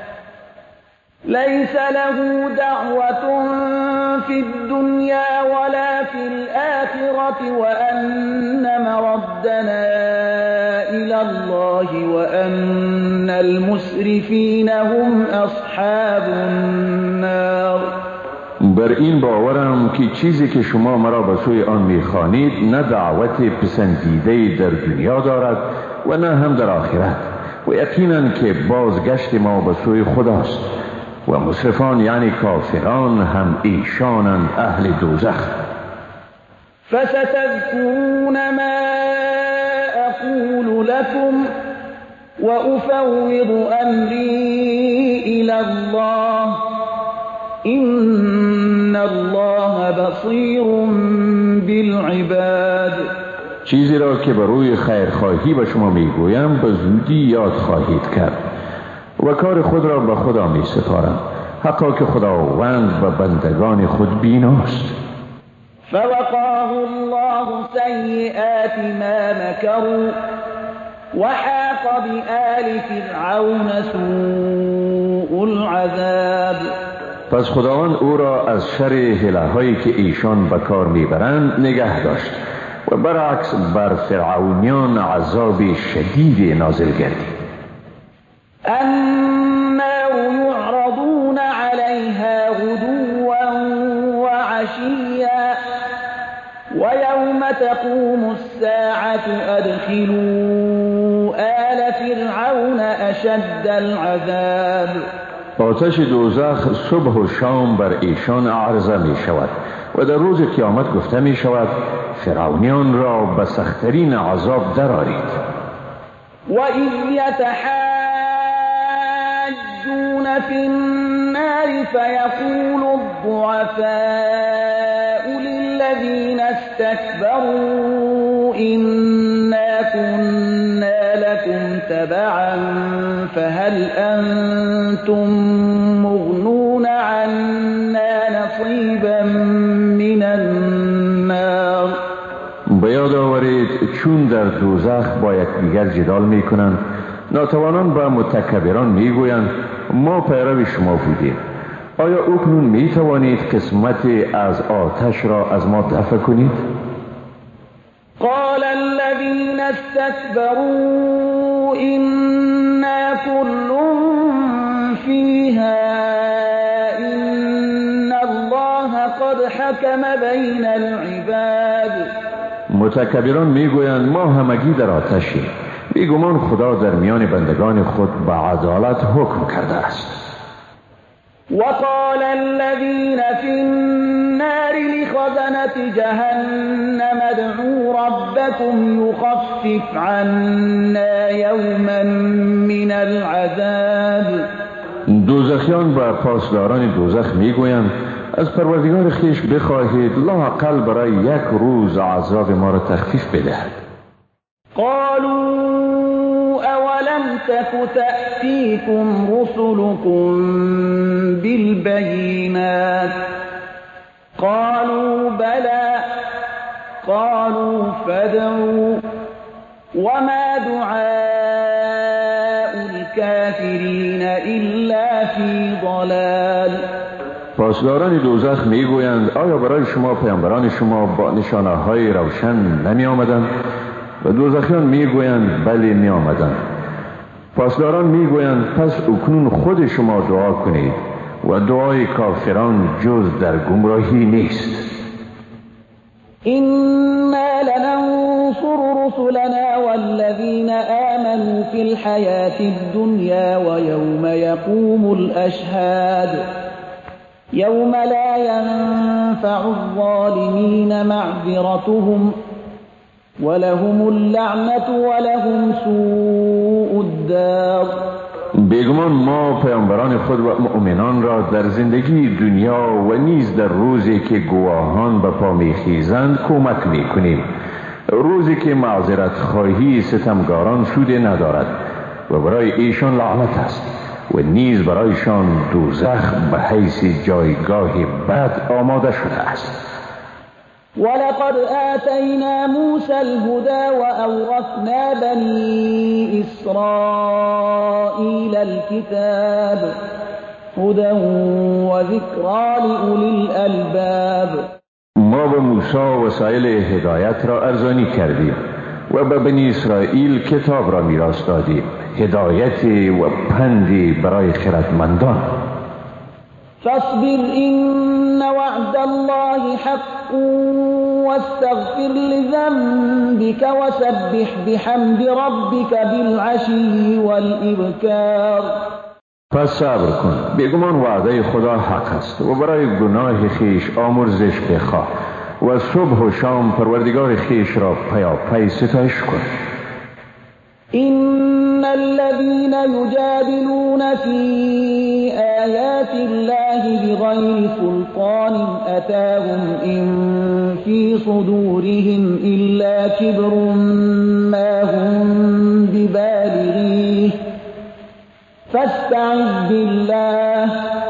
وأن مردنا إلى الله وأن المسرفين هم أصحاب النار. بر این باورم که چیزی که شما مرا به سوی آن میخوانید نه دعوت پسندیده در دنیا دارد و نه هم در آخرت و یقینا که بازگشت ما به سوی خداست و مسرفان یعنی کافران هم ایشانند اهل دوزخ. فستذكرون ما أقول لكم وأفوض أمري إلى الله إن الله بصير بالعباد. چیزی را که بروی خیرخواهی به شما میگویم به زودی یاد خواهید کرد و کار خود را به خدا می سپارم، حقا که خداوند به بندگان خود بیناست. فوقاه الله سیئات ما مکروا وحاق بآل فرعون سوء العذاب. پس خداوند او را از شر حیله‌هایی که ایشان به کار میبرند نگه داشت و برعکس بر فرعونیان عذاب شدید نازل گردید. النار يعرضون عليها غدوا وعشيا ويوم تقوم الساعة أدخلوا آل فرعون أشد العذاب. آتش دوزخ صبح و شام بر ایشان عرضه می شود و در روز قیامت گفته می شود فرعونیان را به سخت‌ترین عذاب درآرید. و اذ یتحاجون فی النار فیقول الضعفاء للذین استكبروا إنا كنا لكم تبعا فهل أنتم مغنون عنا نصيبا من النار. بیاد آورید چون در دوزخ با یکدیگر جدال میکنند، ناتوانان به متکبران میگویند ما پیرو شما بودیم، آیا اکنون میتوانید قسمت از آتش را از ما دفع کنید؟ قال الذين استكبروا إنا كل فيها إن الله قد حكم بين العباد. متکبران میگویند ما همگی در آتشیم، بیگمان خدا در میان بندگان خود به عدالت حکم کرده است. وقال الذين في النار لخزنة جهنم ادعوا ربكم يخفف عنا يوما من العذاب. دوزخیان با پاسداران دوزخ میگویند از پروردگار خیش بخواهید لااقل برای یک روز عذاب ما را تخفیف بدهد. قالوا أولم تك تأتيكم رسلكم بالبينات قالوا بلى قالوا فادعوا وما دعاء الكافرين إلا في ضلال. پاسداران دوزخ میگویند آیا برای شما پیامبران شما با نشانه‌های روشن نمی آمدند؟ و دوزخیان میگویند بله می آمدند. پاسداران میگویند پس اکنون خود شما دعا کنید و دعای کافران جز در گمراهی نیست. إنا لننصر رسلنا والذين آمنوا في الحياة الدنيا ويوم يقوم الأشهاد يوم لا ينفع الظالمين معذرتهم ولهم اللعنة ولهم سوء الدار. بیگمان ما پیامبران خود و مؤمنان را در زندگی دنیا و نیز در روزی که گواهان به پا میخیزند کمک میکنیم، روزی که معذرت خواهی ستمگاران سود ندارد و برای ایشان لعنت است و نیز برایشان دوزخ به حیث جایگاه بد آماده شده است. ولقد آتينا موسى الهدى وأورثنا بني إسرائيل الكتاب هدى وذكرى لأولي الألباب. ما به موسی وسایل هدایت را ارزانی کردیم و به بنی اسرائیل کتاب را میراث دادیم، هدایت و پندی برای خردمندان. فاصبر إن وعد الله حق واستغفر لذنبك وسبح بحمد ربك بالعشي والإبكار. پس صبر کن، بیگمان وعده خدا حق است و برای گناه خیش آمرزش بخواه و صبح و شام پروردگار خیش را پیاپی ستایش کن. إن الذين يجادلون في آيات الله بغير سلطان أتاهم إن في صدورهم إلا كبر ما هم ببالغيه فاستعذ بالله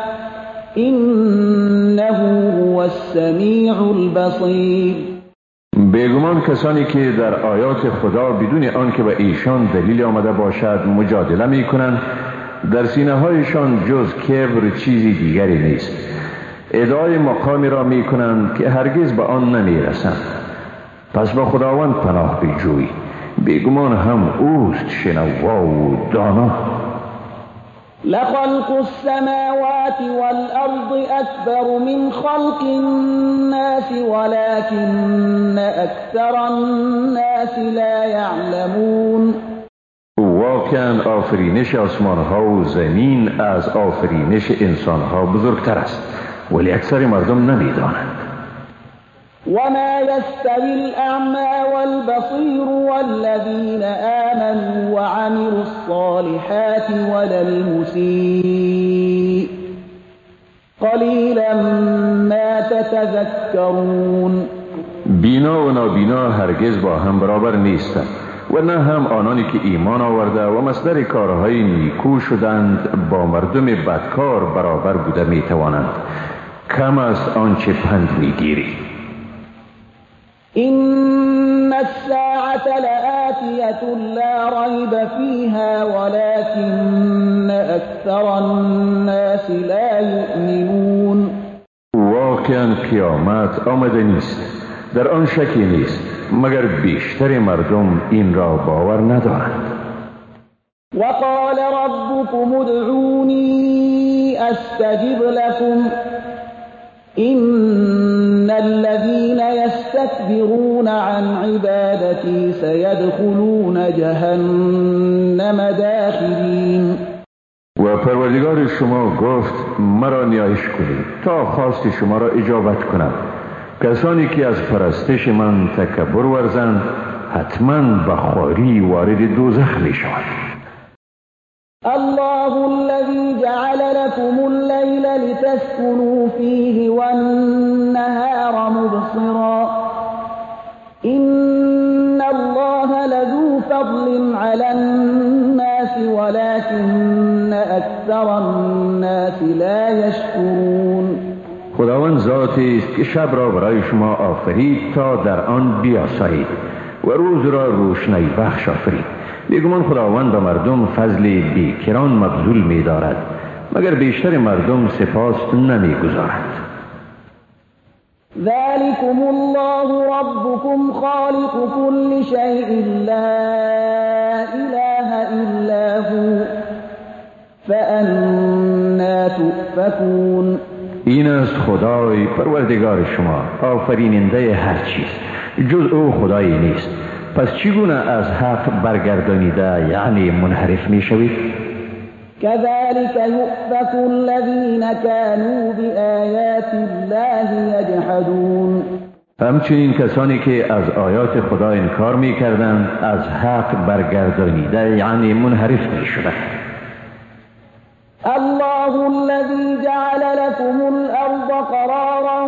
إنه هو السميع البصير. بیگمان کسانی که در آیات خدا بدون آنکه به ایشان دلیل آمده باشد مجادله می کنند، در سینه هایشان جز کبر چیزی دیگری نیست. ادعای مقامی را می کنند که هرگز به آن نمی رسند. پس با خداوند پناه بجوی، بیگمان هم اوست شنوا و دانا. لخلق السماوات والأرض أكبر من خلق الناس ولكن أكثر الناس لا يعلمون. واقعا آفرینش آسمان ها و زمین از آفرینش انسان ها بزرگتر است، ولی اکثر مردم نمی دانند. وما يستوي الأعمى والبصير والذين آمنوا وعملوا الصالحات ولا المسيء قليلا ما تتذكرون. بینا و نابینا هرگز با هم برابر نیستند و نه هم آنانی که ایمان آورده و مصدر کارهای نیکو شدند با مردم بدکار برابر بوده می توانند. کم است آنچه پند می گیری. إن الساعة لآتية لا ريب فيها ولكن أكثر الناس لا يؤمنون. واقعا قیامت آمده نیست، در آن شکی نیست، مگر بیشتر مردم این را باور ندارند. وقال ربكم ادعوني أستجب لكم إن الذين يستكبرون عن عبادتي سيدخلون جهنم داخرين. و پروردگار شما گفت مرا نیایش کنید تا خواست شما را اجابت کنم. کسانی که از پرستش من تکبر ورزند حتما به خواری وارد دوزخ می شوند. الله الذي جعل لكم الليل لتسكنوا فيه والنهار مبصرا إن الله لذو فضل على الناس ولكن أكثر الناس لا يشكرون. خداوند ذاتی است که شب را برای شما آفرید تا در آن بیاسایید و روز را روشنی بخش آفرید. بیگمان خداوند به مردم فضل بیکران مبذول می دارد، مگر بیشتر مردم سپاس نمی گذارند. ذلكم الله ربكم خالق كل شيء لا إله إلا هو فأنا تؤفكون. این است خدای پروردگار شما، آفریننده هر چیز، جز او خدایی نیست. پس چگونه از حق برگردانیده یعنی منحرف می شوید؟ كذلك يؤفك الذين كانوا بآيات الله يجحدون. همچنین کسانی که از آیات خدا انکار می کردند از حق برگردانیده یعنی منحرف می شدند. الله الذي جعل لكم الأرض قرارا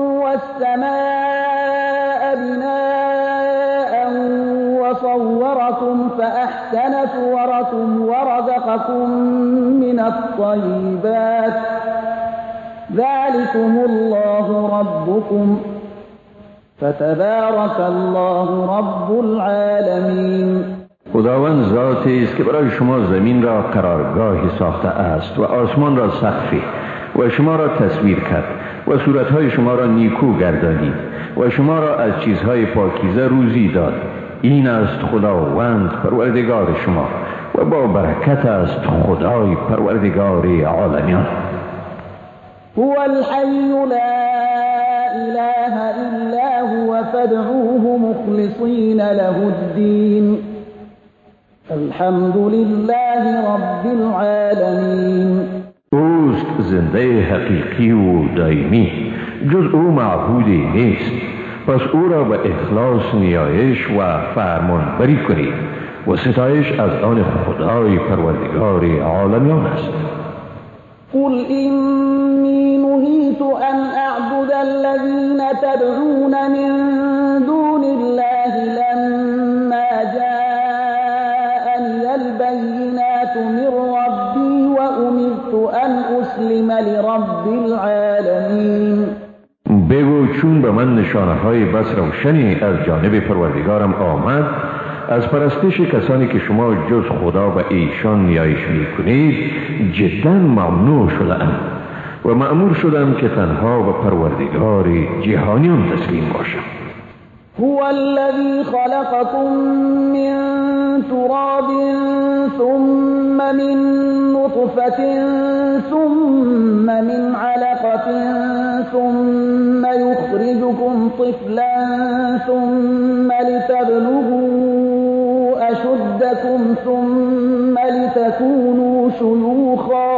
والسماء بناء وصوركم فأحسن صوركم ورزقكم من الطيبات ذلكم الله ربكم فتبارك الله رب العالمین. خداوند ذاتی است که برای شما زمین را قرارگاهی ساخته است و آسمان را سقفی و شما را تصویر کرد و صورتهای شما را نیکو گردانید و شما را از چیزهای پاکیزه روزی داد. این است خداوند پروردگار شما و با برکت است خدای پروردگار عالمیان. هو الحي لا إله إلا هو فادعوه مخلصين له الدين الحمد لله رب العالمین. اوست زنده حقیقی و دائمی، جز او معبودی نیست. پس او را به اخلاص نیایش و فرمانبری کنید و ستایش از آن خدای پروردگار عالمیان است. قل إني نهيت أن أعبد الذين تدعون من دون الله لما جاءني البينات من ربي وأمرت أن أسلم لرب العالمين. بگو چون به من نشانه‌های بس روشنی از جانب پروردگارم آمد، از پرستش کسانی که شما جز خدا و ایشان نیایش می‌کنید جدا ممنوع شدم و مأمور شدم که تنها به پروردگار جهانیان تسلیم باشم. هو الذي خلقكم من تراب ثم من نطفة ثم من علقة ثم يخرجكم طفلا ثم لتبلغوا أشدكم ثم لتكونوا شيوخا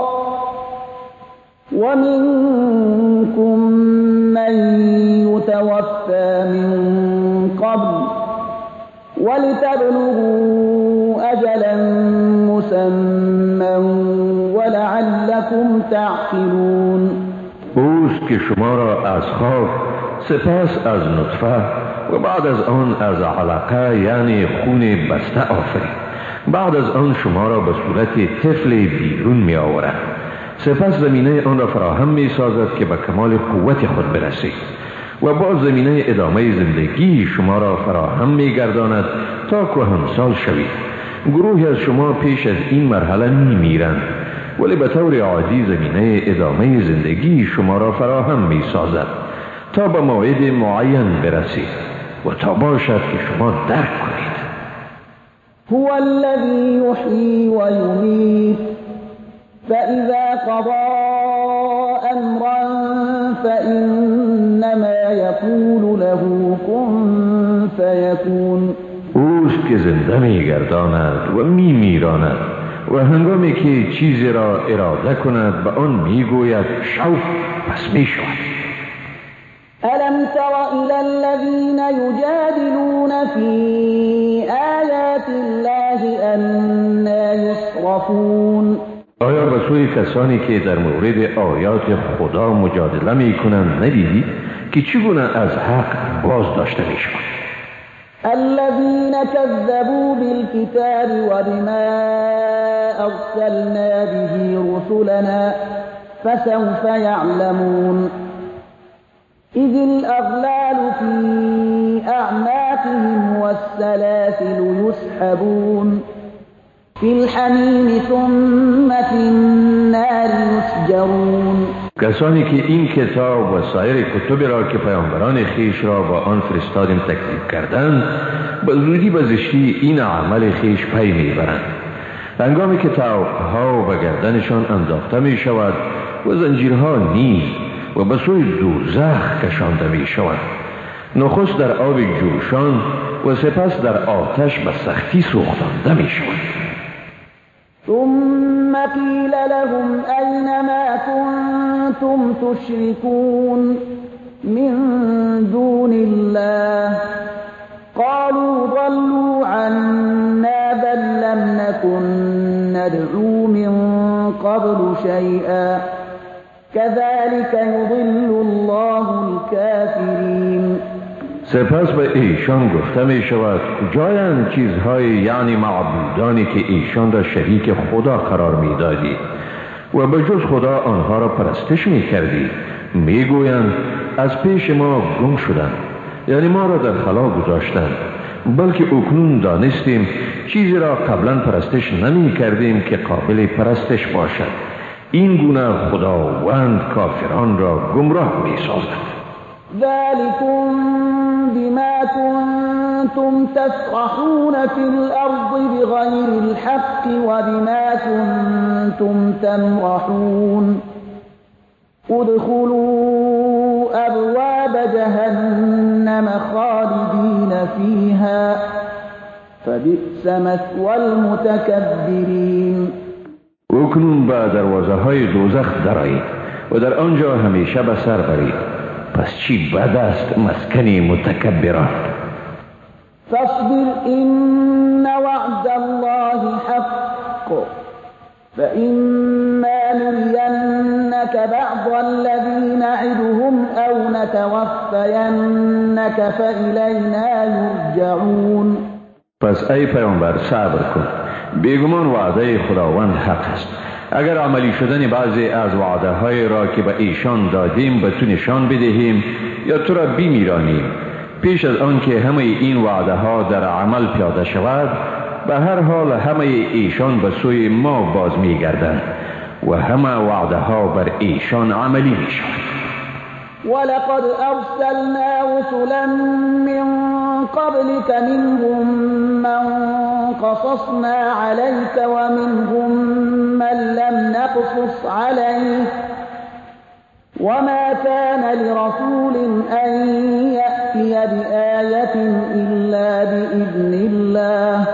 ومنكم من يتوفى من قبل ولتبلغوا أجلا مسمى ولعلكم تعقلون. اوست که شما را از خاک، سپس از نطفه و بعد از آن از علقه یعنی خون بسته آفرید. بعد از آن شما را به صورت طفل بیرون می آورد، سپس زمینه آن را فراهم می سازد که به کمال قوت خود برسید و با زمینه ادامه زندگی شما را فراهم می گرداند تا کهنسال شوید. گروهی از شما پیش از این مرحله می میرند، ولی به طور عادی زمینه ادامه زندگی شما را فراهم می سازد تا به موعد معین برسید و تا باشد که شما درک کنید. هو الذي يحيي ويميت فإذا قضى أمرا فإنما يقول له كن فيكون. اوست که زنده می گرداند و می میراند و هنگامی که چیزی را اراده کند به آن می گوید شو، پس می شود. ألم تر إلى الذين يجادلون في آيات الله أنى يصرفون. آیا به سوی کسانی که در مورد آیات خدا مجادله می کنند ندیدی که چگونه از حق باز داشته می شوند؟ الذين كذبوا بالكتاب وبما أرسلنا به رسلنا فسوف يعلمون إذ الأغلال في أعناقهم والسلاسل يسحبون في الحميم ثم في النار يسجرون. کسانی که این کتاب و سایر کتب را که پیامبران خیش را با آن فرستادیم تکذیب کردند، به زودی به زشتی این عمل خیش پی میبرند. هنگامی که طوقها به گردنشان انداخته می شود و زنجیرها نیز و به سوی دوزخ کشانده می شود، نخست در آب جوشان و سپس در آتش به سختی سوختانده می شود. ثم قيل لهم أين ما كنتم تشركون من دون الله قالوا ضلوا عنا بل لم نكن ندعو من قبل شيئا كذلك يضل الله الكافرين. سپس به ایشان گفته می شود کجایند چیزهای یعنی معبودانی که ایشان را شریک خدا قرار می دادی و به جز خدا آنها را پرستش می کردی؟ می گویند از پیش ما گم شدند، یعنی ما را در خلا گذاشتند، بلکه اکنون دانستیم چیزی را قبلا پرستش نمی کردیم که قابل پرستش باشد. این گونه خداوند کافران را گمراه می سازد. ذلكم بما كنتم تفرحون في الأرض بغير الحق وبما كنتم تمرحون ادخلوا ابواب جهنم خالدین فیها فبئس مثوى المتکبرین. اکنون به دروازه های دوزخ درآیید و در آنجا همیشه به سر برید، پس چی بد است مسکن متکبران. فاصبر إن وعد الله حق فإما نرينك بعض الذي نعدهم أو نتوفينك فإلينا يرجعون. پس ای پیامبر صبر کن، بیگمان وعده خداوند حق است. اگر عملی شدن بعضی از وعده های را که به ایشان دادیم به تو نشان بدهیم یا تو را بمیرانیم پیش از آن که همه این وعده ها در عمل پیاده شود، به هر حال همه ایشان به سوی ما باز می گردند و همه وعده ها بر ایشان عملی می شود. ولقد أرسلنا رسلا من قبلك منهم من قصصنا عليك ومنهم من لم نقصص عليك وما كان لرسول أن يأتي بآية إلا بإذن الله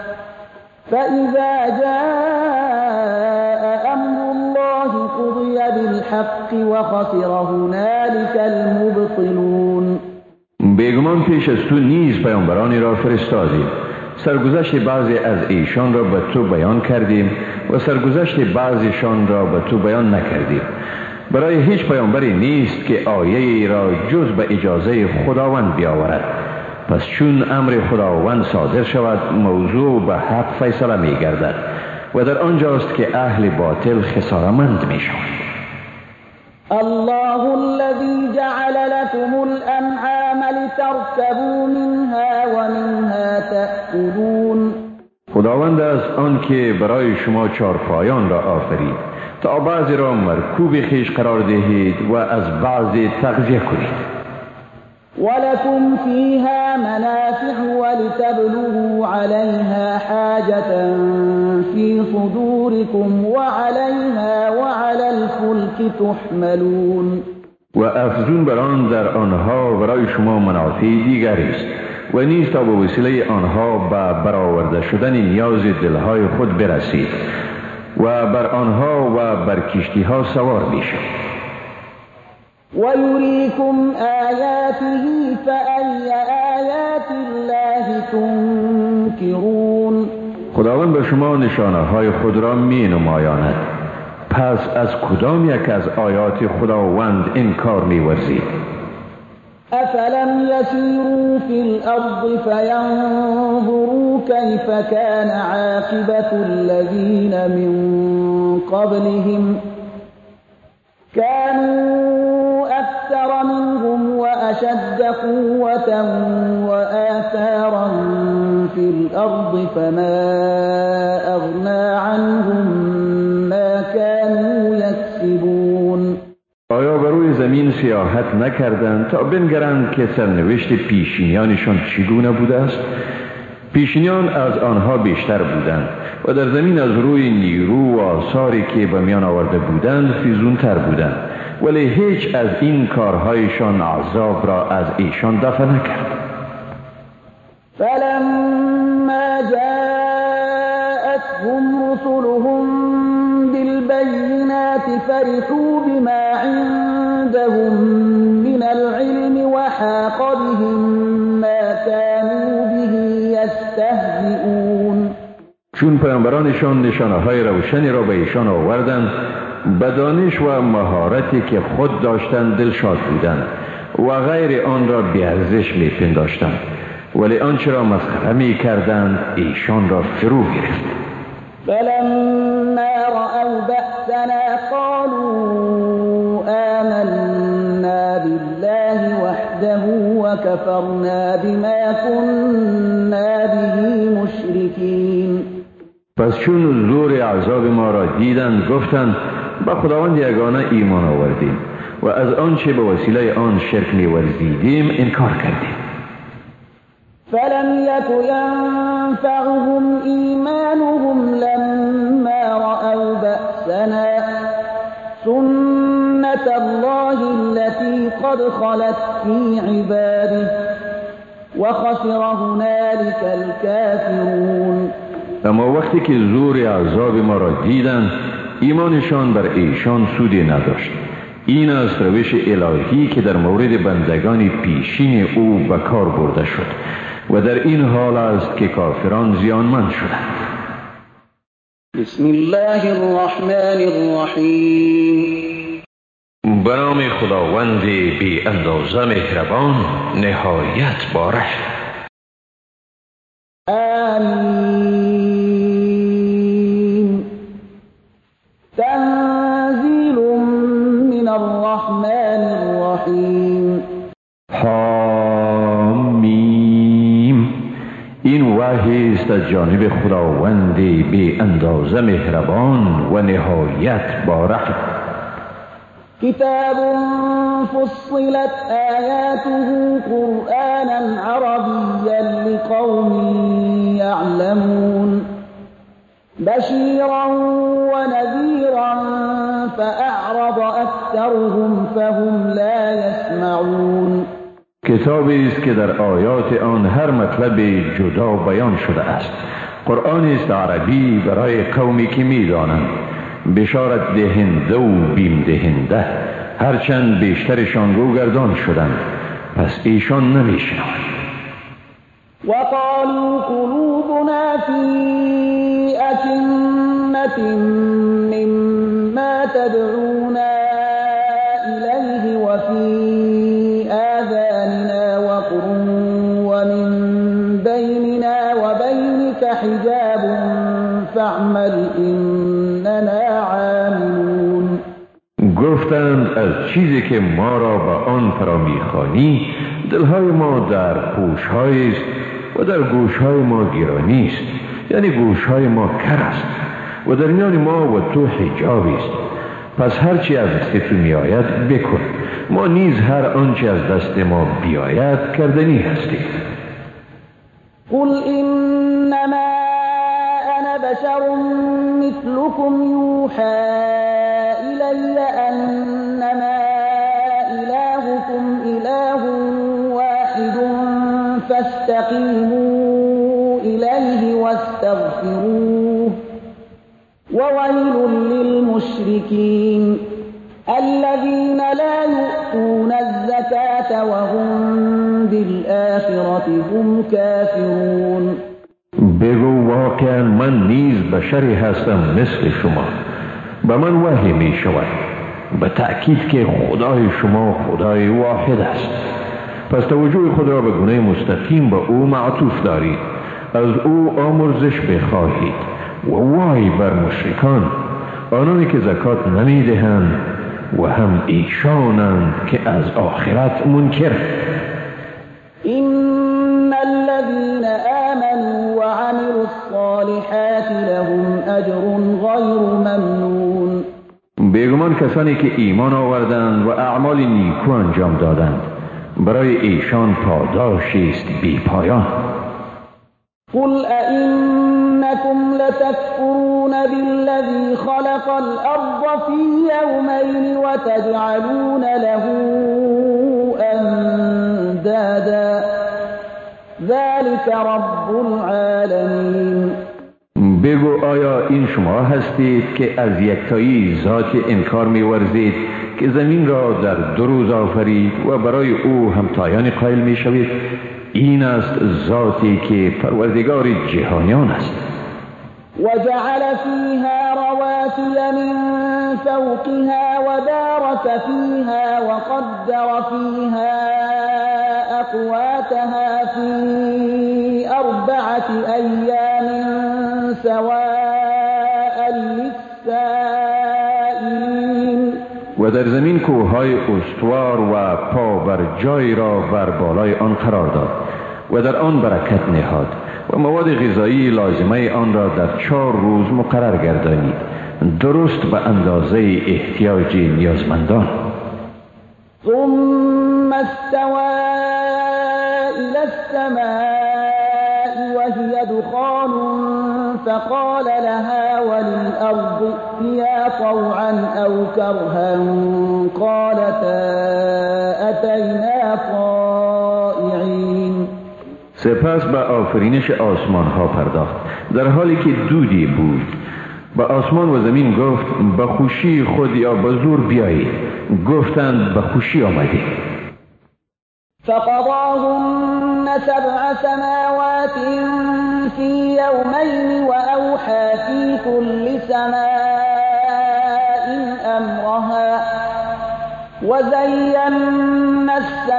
فإذا جاء أمر الله قضي بالحق وخسر هنالك المبطلون. بیگمان پیش از تو نیز پیامبرانی را فرستادیم، سرگذشت بعضی از ایشان را به تو بیان کردیم و سرگذشت بعضیشان را به تو بیان نکردیم. برای هیچ پیامبری نیست که آیه را جز به اجازه خداوند بیاورد، پس چون امر خداوند صادر شود موضوع به حق فیصله می گردد و در آنجاست که اهل باطل خسارمند می شوند. الله الذي جعل لكم الأنعام لتركبوا منها ومنها تأكلون. خداوند است آن که برای شما چارپایان را آفرید تا بعضی را مرکوب خویش قرار دهید و از بعضی تغذیه کنید. ولكم فيها منافع ولتبلغوا عليها حاجة في صدوركم وعليها وعلى الفلك تحملون. و افزون بر آن در آنها برای شما منافع دیگری است و نیز تا به وسیله آنها به برآورده شدن نیاز دلهای خود برسید و بر آنها و بر کشتی ها سوار میشید. ويريكم آياته فأي آيات الله تنكرون. خداوند به شما نشانه های خود را می نمایاند، پس از کدام یک از آیات خداوند انکار می ورزید؟ أفلم يسيروا في الأرض فينظروا كيف كان عاقبة الذين من قبلهم كانوا أكثر منهم وأشد قوة وآثارا في الأرض فما أغنى عنهم ما كانوا يكسبون. آیا بر روی زمین سیاحت نکردند تا بنگرند که سرنوشت پیشینیانشان چگونه بوده است؟ پیشینیان از آنها بیشتر بودند و در زمین از روی نیرو و آثاری که به میان آورده بودند فیزونتر بودند، ولی هیچ از این کارهایشان عذاب را از ایشان دفع نکرد. فلما جاءتهم رسلهم بالبينات فرحوا بما عندهم من العلم وحاق بهم ما كانوا به يستهزئون. چون پیامبرانشان نشانه های روشنی را به ایشان آوردند، به دانش و مهارتی که خود داشتند دلشاد بودند و غیر آن را بی‌ارزش می‌پنداشتند، ولی آنچه را مسخره می‌کردند ایشان را فرو گرفت. فلما رأوا بأسنا قالوا آمنا بالله وحده وكفرنا بما كنا به مشركين. پس چون زور عذاب ما را دیدند گفتند به خداوند یگانه ایمان آوردیم و از آنچه به وسیله آن شرک می‌ورزیدیم انکار کردیم. فلم یک ینفعهم ایمانهم لما رأوا بأسنا سنة سنة الله التي قد خلت في عباده وخسر هنالك الكافرون. اما وقتی که زور عذاب ما را دیدند ایمانشان بر ایشان سودی نداشت. این است روش الهی که در مورد بندگان پیشین او به کار برده شد و در این حال است که کافران زیانمند شدند. بسم الله الرحمن الرحیم. به نام خداوند بی اندازه مهربان نهایت باره. آمین. تنزیل من الرحمن الرحیم. حامیم. این وحی است از جانب خداوند بی اندازه مهربان و نهایت باره. كتاب فصلت آياته قرآنا عربيا لقوم يعلمون بشيرا ونذيرا فأعرض أكثرهم فهم لا يسمعون. کتابی است که در آیات آن هر مطلب جدا بیان شده است. قرآن است عربی برای قومی که می‌دانند، بشارت دهنده و بیم دهنده، هرچند بیشترشان روگردان شدند پس ایشان نمی‌شنوند. وقالوا قلوبنا في أكنة مما تدعونا إليه وفي آذاننا وقر ومن بيننا وبينك حجاب فاعمل إننا عاملون. گفتند از چیزی که ما را به آن فرا می‌خوانی دلهای ما در پوش‌های است و در گوش‌های ما گرانی است، یعنی گوش‌های ما کر است و در میان ما و تو حجابی است. پس هرچی از دست تو میآید بکن، ما نیز هر آنچه از دست ما بیاید کردنی هستیم. قل انما انا بشر مثلكم يوحى الي انما الهكم اله واحد فاستقيموا اليه واستغفروه وويل للمشركين الذين لا يؤتون الزكاة وهم بالآخرة هم كافرون. بگو واقعا من نیز بشری هستم مثل شما، به من وحی می شود به تأکید که خدای شما خدای واحد است. پس توجه خود را به گونه مستقیم به او معطوف دارید، از او آمرزش بخواهید و وای بر مشرکان آنانی که زکات نمی دهند و هم ایشانند که از آخرت منکر. إن الذين آمنوا وعملوا الصالحات لهم أجر غير ممنون. بیگمان کسانی که ایمان آوردند و اعمال نیکو انجام دادند برای ایشان پاداشی است بی پایان. قل أئنكم لتكفرون بالذي خلق الأرض في يومين وتجعلون له أندادا ذلك رب العالمين. بگو آیا این شما هستید که از یکتایی ذات انکار می‌ورزید که زمین را در 2 روز آفرید و برای او همتایان قائل می‌شوید؟ این است ذاتی که پروردگار جهانیان است. وجعل فيها رواسي من فوقها وبارك فيها وقدر فيها أقواتها في 4 أيام سواء للسائلين. و در زمین کوههای استوار و پا بر جای را بر بالای آن قرار داد و در آن برکت نهاد و مواد غذایی لازمه آن را در 4 روز مقرر گردانید، درست به اندازه احتیاج نیازمندان. ثم استوى إلى السماء وهي دخان فقال لها وللأرض ائتيا طوعا أو كرها قالتا أتينا طائعين. سپس به آفرینش آسمان ها پرداخت در حالی که دودی بود. به آسمان و زمین گفت به خوشی خود یا به زور بیایید. گفتند به خوشی آمدید. فقضاهن 7 سماوات في يومين وأوحى في كل سماء أمرها وزينا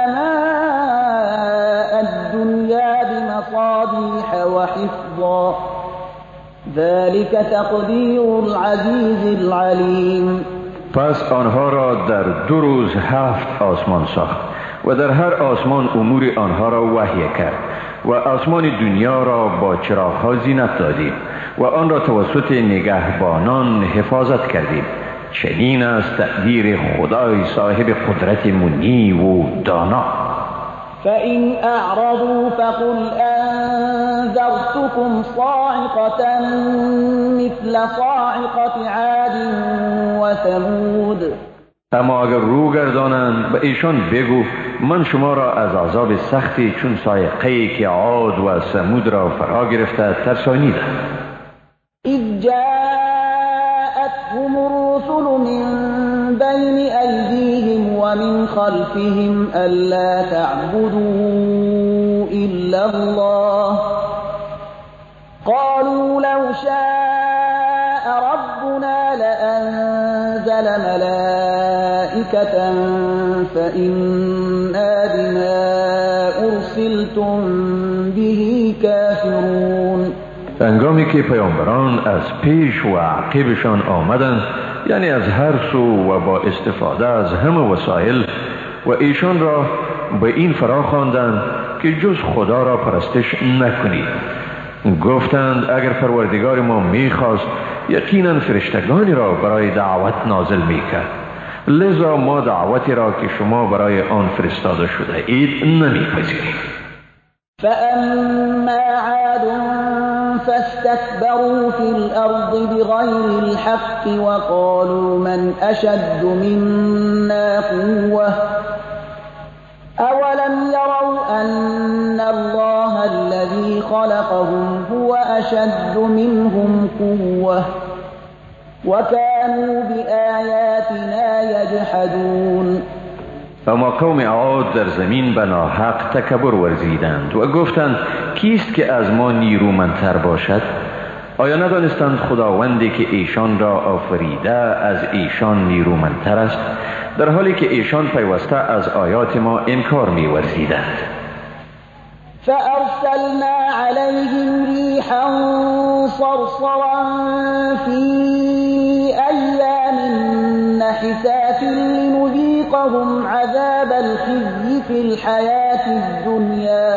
السماء الدنيا بمصابيح وحفظا ذلك تقدير العزيز العليم. پس آنها را در 2 روز 7 آسمان ساخت و در هر آسمان امور آنها را وحی کرد و آسمان دنیا را با چراغ‌ها زینت دادیم و آن را توسط نگهبانان حفاظت کردیم. چنین است تقدیر خدای صاحب قدرت منی و دانا. فإن أعرضوا فقل أنذرتكم صاعقة مثل صاعقة عاد وثمود. اما اگر رو گردانند به ایشان بگو من شما را از عذاب سختی چون صاعقه‌ای که عاد و ثمود را فرا گرفته ترسانیدم. اذ جاءتهم الرسل من بين أيديهم ومن خلفهم ألا تعبدوا إلا الله قالوا لو شاء ربنا لأنزل ملائكة فإنا بما أرسلتم به كافرون. هنگامی که پیامبران از پیش و عقبشان آمدند، یعنی از هر سو و با استفاده از همه وسایل، و ایشان را به این فرا خواندند که جز خدا را پرستش نکنید. گفتند اگر پروردگار ما میخواست یقینا فرشتگانی را برای دعوت نازل میکرد، لذا ما دعوتی را که شما برای آن فرستاده شده اید نمیپذیریم. فأما عاد فاستكبروا في الأرض بغير الحق وقالوا من أشد منا قوة أولم يروا أن الله الذي خلقهم هو أشد منهم قوة وكانوا بآياتنا يجحدون. اما قوم عاد در زمین به ناحق تکبر ورزیدند و گفتند کیست که از ما نیرومندتر باشد؟ آیا ندانستند خداوندی که ایشان را آفریده از ایشان نیرومندتر است، در حالی که ایشان پیوسته از آیات ما انکار می ورزیدند. فأرسلنا عليهم ريحا صرصرا في أيام نحسات لنذيقهم عذاب الخزي في الحياة الدنيا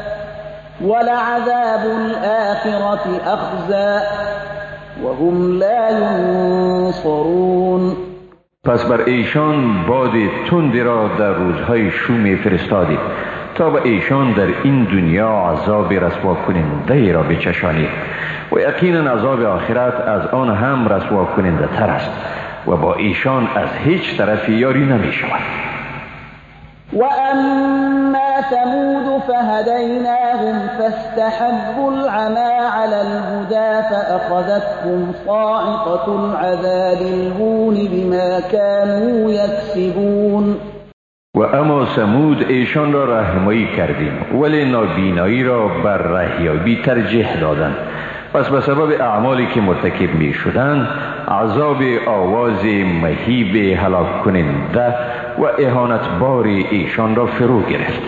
ولعذاب الآخرة أخزى وهم لا ينصرون. پس بر ایشان باد تندی را در روزهای شومی فرستادیم تا به ایشان در این دنیا عذاب رسوا کننده را بچشانید و یقینا عذاب آخرت از آن هم رسوا کننده تر است و با ایشان از هیچ طرف یاری نمی شود. و اما ثمود فهدیناهم فاستحبوا العمى على الهدى فأخذتهم صاعقة العذاب الهون بما كانوا يكسبون. و اما ثمود ایشان را راهنمایی کردیم ولی نابینایی را بر راهیابی ترجیح دادند، پس به سبب اعمالی که مرتکب می شدند عذاب آواز مهیب هلاک کننده و اهانتبار ایشان را فرو گرفت.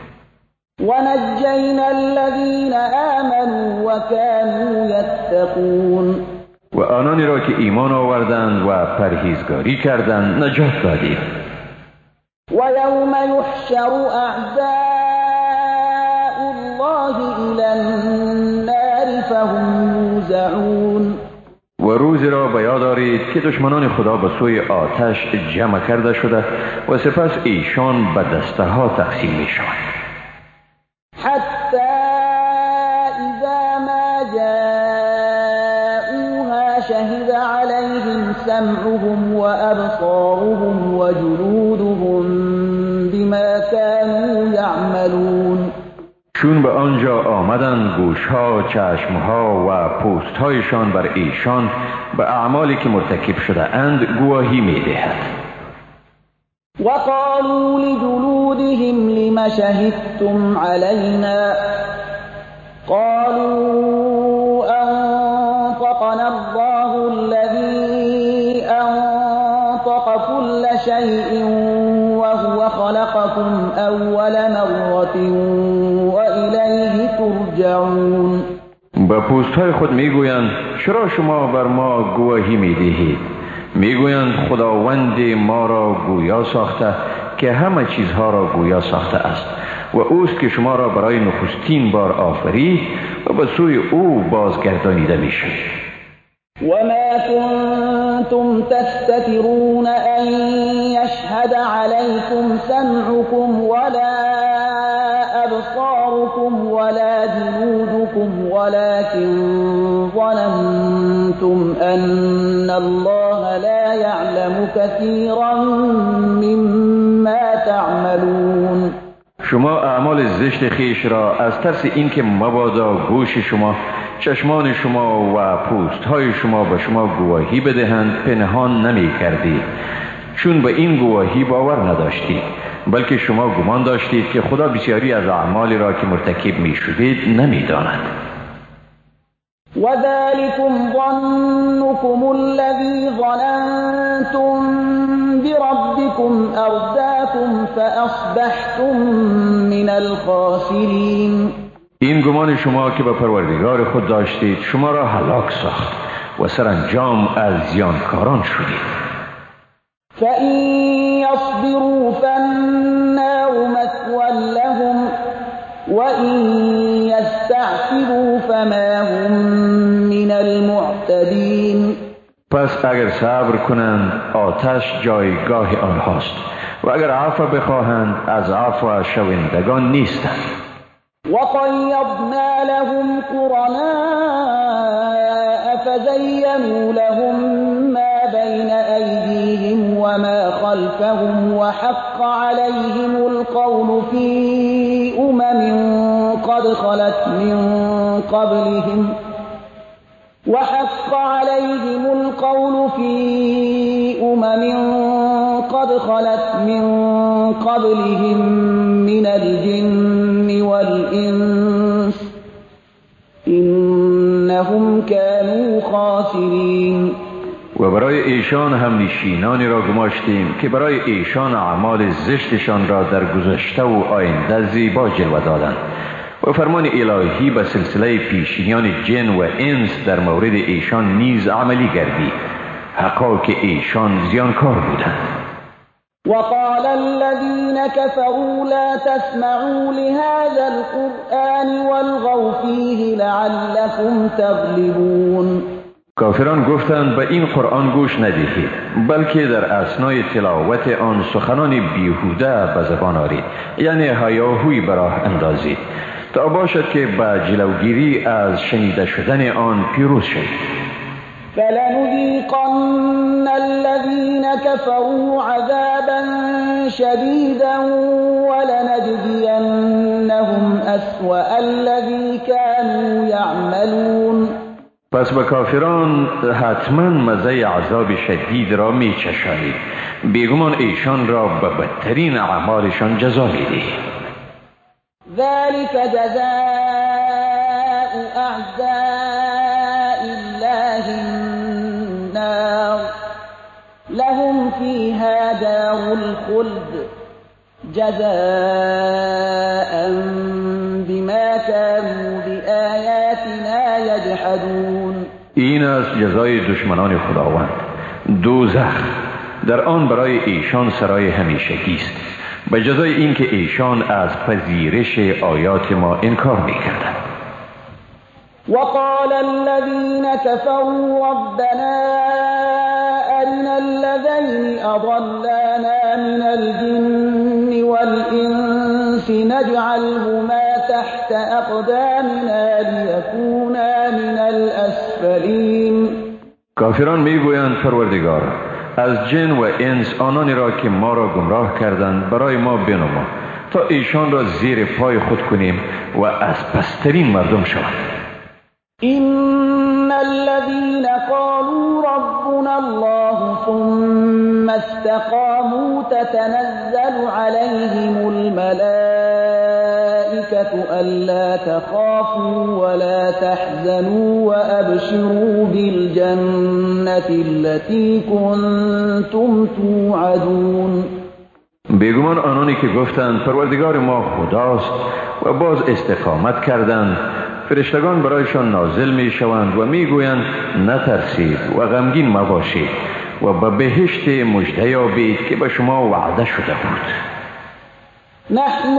ونجینا الذین آمنوا وكانوا يتقون. و آنانی را که ایمان آوردند و پرهیزگاری کردند نجات دادیم. ويوم يحشر أعداء الله إلى النار فهم يوزعون. و روزی را به یاد دارید که دشمنان خدا به سوی آتش جمع کرده شده و سپس ایشان به دسته ها تقسیم می شوند. حتی اذا ما جاء سمعهم وأبصارهم وجلودهم بما كانوا يعملون. چون به آنجا آمدند گوشها، چشمها و پوستهایشان بر ایشان به اعمالی که مرتکب شده اند گواهی می دهد. وقالوا لجلودهم لم شهدتم علينا قالوا أنطقنا الله الذي أنطق كل شيء وهو خلقكم أول مرة وإليه ترجعون. با پوستهای خود میگویند چرا شما بر ما گواهی میدهید؟ میگویند خداوند ما را گویا ساخته که همه چیزها را گویا ساخته است و اوست که شما را برای نخستین بار آفرید و به سوی او بازگردانیده میشوید. وما كنتم تستترون أن يشهد عليكم سمعكم ولا أبصاركم ولا جلودكم ولكن ظننتم أن الله لا يعلم كثيرا مما تعملون. شما اعمال زشت خیش را از ترس اینکه مبادا گوش شما، چشمان شما و پوستهای شما به شما گواهی بدهند پنهان نمی کردید، چون به این گواهی باور نداشتید، بلکه شما گمان داشتید که خدا بسیاری از اعمالی را که مرتکب می شدید نمی داند. وذلكم ظنكم الذي ظننتم بربكم أرداكم فأصبحتم من الخاسرين. این گمان شما که به پروردگار خود داشتید شما را هلاک ساخت و سرانجام از زیانکاران شدید. فإن يصبروا فالنار مثوى لهم وإن يستعتبوا فما هم من المعتدين. پس اگر صبر کنند آتش جایگاه آنهاست و اگر عفو بخواهند از عفو شوندگان نیستند. وقيضنا لهم قرناء فزينوا لهم ما بين أيديهم وما خلفهم وحق عليهم القول في قد خلت من قبلهم قد خلت من قبلهم من الجن والإنس إنهم كانوا خاسرين. و برای ایشان هم نشینانی را گماشتیم که برای ایشان اعمال زشتشان را در گذشته و آینده زیبا جلوه دادند و فرمان الهی به سلسله پیشینیان جن و انس در مورد ایشان نیز عملی گردید، حقا که ایشان زیانکار بودند. وقال الذين كفروا لا تسمعوا لهذا القرآن والغوا فيه لعلكم تغلبون. کافران گفتند به این قرآن گوش ندهید، بلکه در اثنای تلاوت آن سخنان بیهوده به زبان آرید، یعنی هیاهوی به راه اندازید تا باشد که به جلوگیری از شنیده شدن آن پیروز شوید. فلنذيقن الذين كفروا عذابا شديدا ولنجزينهم أسوأ الذي كانوا يعملون. پس به کافران حتما مزه عذاب شدید را می چشانید، بیگمان ایشان را به بدترین اعمالشان جزا می دهید. ذلك جزاء أعداء الله النار لهم فيها دار الخلد جزاء بما كانوا بآياتنا يجحدون. این است جزای دشمنان خداوند، دوزخ، در آن برای ایشان سرای همیشگی است، به جزای اینکه ایشان از پذیرش آیات ما انکار می‌کردند. وقال الذين كفروا ربنا أرنا الذين أضلانا من الجن والإنس نجعلهما تحت أقدامنا ليكونا من الأسفلين. کافران میگویند پروردگار، از جن و انس آنانی را که ما را گمراه کردند برای ما بنما تا ایشان را زیر پای خود کنیم و از پسترین مردم شوند. إن الذين قالوا ربنا الله ثم استقاموا تتنزل عليهم الملائكة ألا تخافوا ولا تحزنوا وأبشروا بالجنة التي كنتم توعدون. بیگمان آنانی که گفتند پروردگار ما خداست و باز استقامت کردند، فرشتگان برایشان نازل می شوند و می گویند نترسید و غمگین مباشید و به بهشت مژده یابید که به شما وعده شده بود. نحن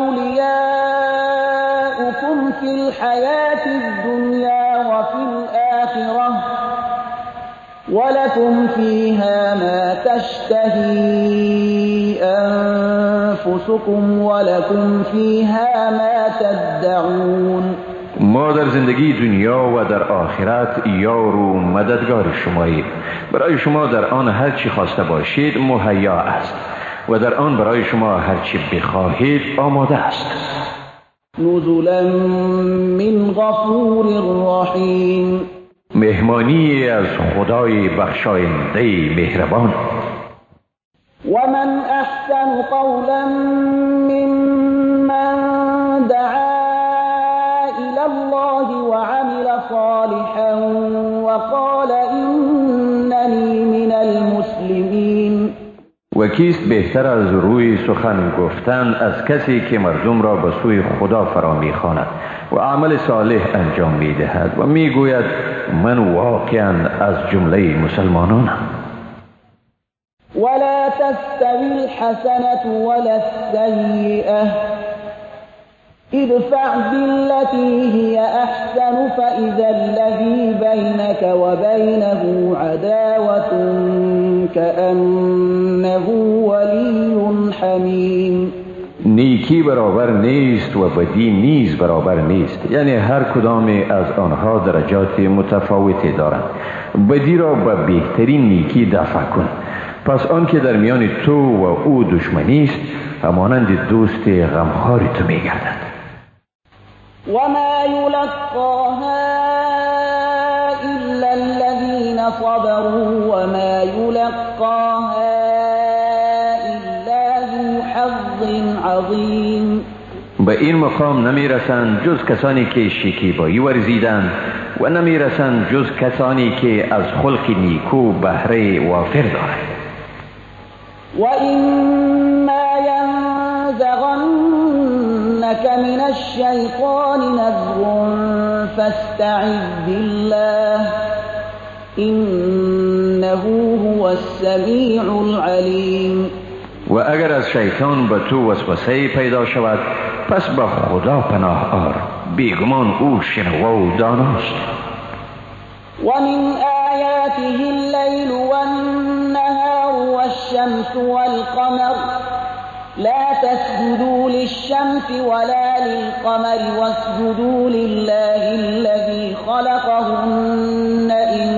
أولياؤكم في الحياة الدنيا وفي الآخرة ولكم فيها ما تشتهي أنفسكم ولكم فيها ما تدعون. ما در زندگی دنیا و در آخرت یار و مددگار شماییم. برای شما در آن هر چی خواسته باشید مهیا است و در آن برای شما هر چی بخواهید آماده است. نزلا من غفور رحیم. مهمانی از خدای بخشاینده مهربان. ومن احسن قولا ممن دعا الى الله وعمل صالحا وقال انني من المسلمین. و کیست بهتر از روی سخن گفتن از کسی که مردم را به سوی خدا فرا می‌خواند و عمل صالح انجام می‌دهد و می‌گوید من واقعاً از جمله مسلمانانم. ولا تستوي الحسنة ولا السيئة ادفع بالتي هي أحسن فإذا الذي بينك وبينه عداوة كأنه ولي حميم. نیکی برابر نیست و بدی نیز برابر نیست، یعنی هر کدام از آنها درجات متفاوتی دارند. بدی را به بهترین نیکی دفع کن، پس آن که در میان تو و او دشمنی است همانند دوست غمخوار تو میگردد. وما يلقاها إلا الذين صبروا وما يلقاها إلا ذو حظ عظیم. به این مقام نمیرسند جز کسانی که شکیبایی ورزیدند و نمیرسند جز کسانی که از خلق نیکو بهره وافر دارند. وإما ينزغنك من الشيطان نزغ فاستعذ بالله إنه هو السميع العليم. و اگر از شیطان به تو وسوسه پیدا شود پس به خدا پناه آر، بیگمان او شنوا و داناست. ومن آياته الليل والنهار والشمس والقمر لا تسجدوا للشمس ولا للقمر واسجدوا لله الذي خلقهن إن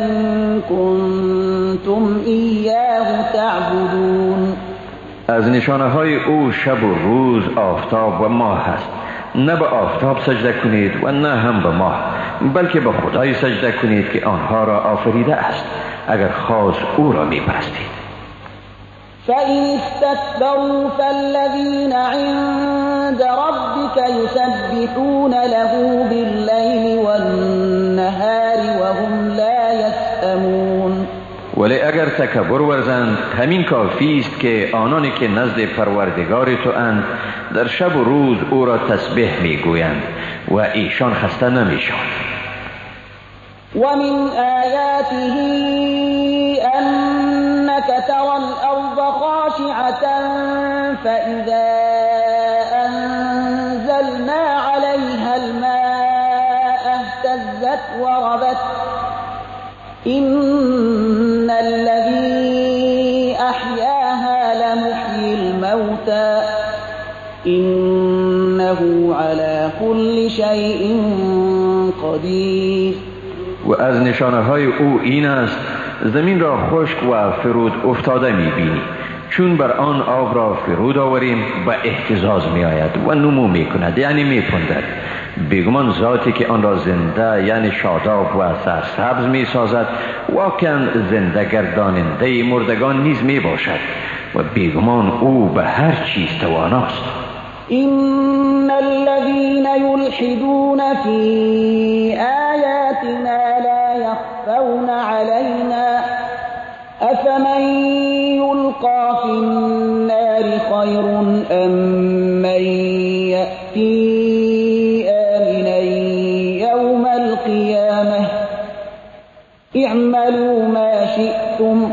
كنتم إياه تعبدون. از نشانه های او شب و روز آفتاب و ماه است. نه به آفتاب سجده کنید و نه هم به ماه، بلکه به خدای سجده کنید که آنها را آفریده است اگر خاص او را می پرستید. فإن استكبروا فالذين عند ربك يسبحون له بالليل والنهار وهم لا يسأمون. ولی اگر تکبر ورزند همین کافی است که آنانی که نزد پروردگار تو اند در شب و روز او را تسبیح میگویند و ایشان خسته نمیشوند. ومن آیاته أنك ترى الأرض خاشعة فإذا أنزلنا عليها الماء اهتزت وربت إن الذي أحياها لمحيي الموتى إنه على كل شيء قدير. و از نشانه های او این است زمین را خشک و فرود افتاده می بینی، چون بر آن آب را فرود آوریم به اهتزاز می آید و نمو می کند، یعنی می پندد. بیگمان ذاتی که آن را زنده یعنی شاداب و سرسبز می سازد واقعا زنده گرداننده مردگان نیز می باشد و بیگمان او به هر چیز تواناست. إن الذين يلحدون في آياتنا لا يخفون علينا أفمن يلقى في النار خير أم من يأتي آمنا يوم القيامة اعملوا ما شئتم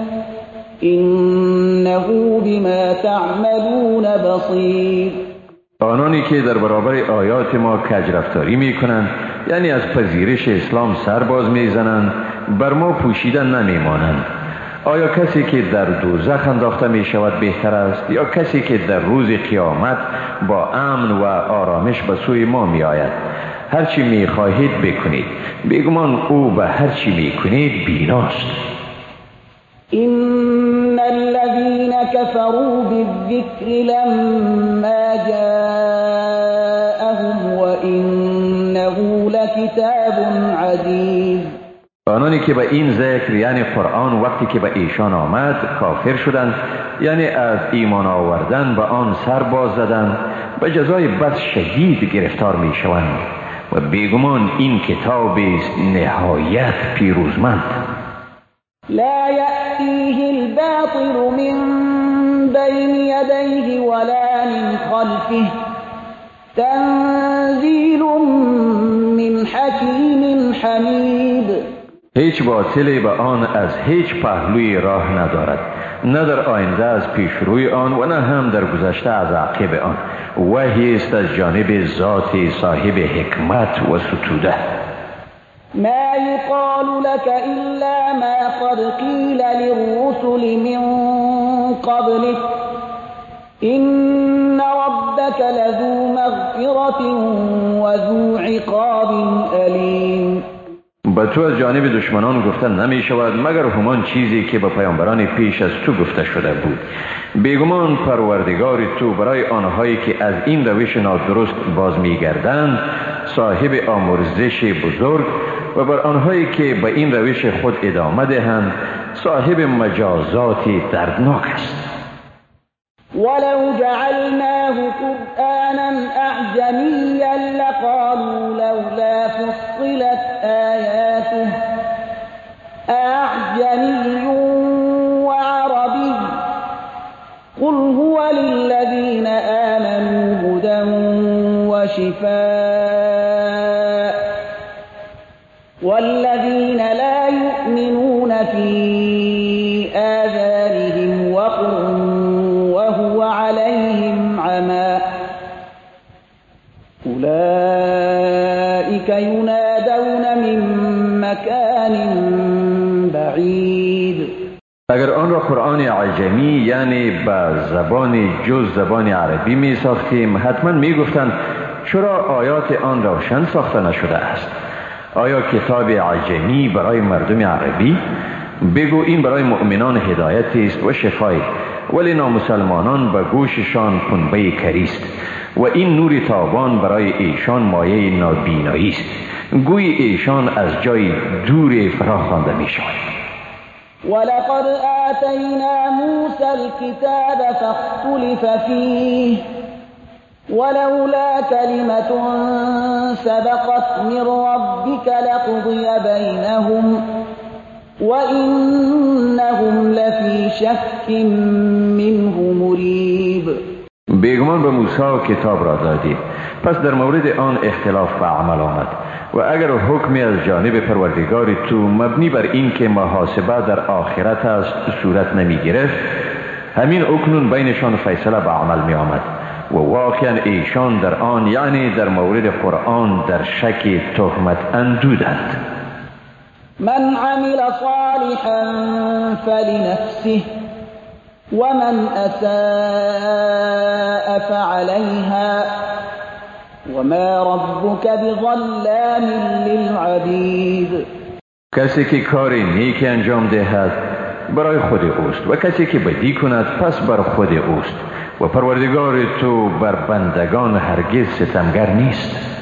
إنه بما تعملون بصير. آنانی که در برابر آیات ما کج رفتاری می کنند، یعنی از پذیرش اسلام سر باز می زنند، بر ما پوشیده نمی مانند. آیا کسی که در دوزخ انداخته می شود بهتر است یا کسی که در روز قیامت با امن و آرامش به سوی ما می آید؟ هرچی می خواهید بکنید، بیگمان او به هرچی می کنید بیناست. إن الذين كفروا بالذكر لما جاءهم وإنه لكتاب عزيز. آنانی که به این ذکر یعنی قرآن وقتی که به ایشان آمد کافر شدند، یعنی از ایمان آوردن به آن سر باز زدند، به جزای بس شدید گرفتار می شوند و بیگمان این کتاب است نهایت پیروزمند. لا يأتيه الباطل من بين يديه ولا من خلفه تنزيل من حكيم حميد. هیچ باطلی به آن از هیچ پهلوی راه ندارد، نه در آینده از پیش روی آن و نه هم در گذشته از عقب آن. وحی است از جانب ذات صاحب حکمت و ستوده. ما يقال لك إلا ما قد قيل للرسل من قبلك إن ربك لذو مغفرة وذو عقاب أليم. به تو از جانب دشمنان گفته نمی شود مگر همان چیزی که به پیامبران پیش از تو گفته شده بود. بیگمان پروردگار تو برای آنهایی که از این روش نادرست باز می گردند صاحب آمرزش بزرگ و بر آنهایی که به این روش خود ادامه دهند صاحب مجازات دردناک است. ولو جعلناه قرآنا أعجميا لقالوا لولا فصلت آياته أعجمي وعربي قل هو للذين آمنوا هدى وشفاء والذين لا يؤمنون في آذانهم وقر وهو عليهم عمى أولئك ينادون من مكان بعيد. اگر آن را قرآن عجمی یعنی به زبان جز زبان عربی می ساختیم حتما می گفتند چرا آیات آن روشن ساخته نشده است؟ آیا کتاب عجمی برای مردم عربی؟ بگو این برای مؤمنان هدایت است و شفای، ولی نامسلمانان به گوششان پنبه کریست و این نور تابان برای ایشان مایه نابینایی است. گوی ایشان از جای دور فرا خوانده می شود. ولقد آتينا موسى الكتاب فاختلف فيه ولولا كلمة سبقت من ربك لقضي بينهم وإنهم لفي شك منه مريب. بیگمان به موسی کتاب را دادی، پس در مورد آن اختلاف به عمل آمد و اگر حکمی از جانب پروردگار تو مبنی بر این که محاسبه در آخرت است صورت نمی گرفت، همین اکنون بینشان فیصله به عمل می آمد و واقعا ایشان در آن یعنی در مورد قرآن در شک تهمت اندودند. من عمل صالحا فلنفسه ومن أساء فعليها وما ربك بظلام للعبيد. کسی که کار نیک انجام دهد برای خود اوست و کسی که بدی کند پس بر خود اوست و پروردگار تو بر بندگان هرگز ستمگر نیست.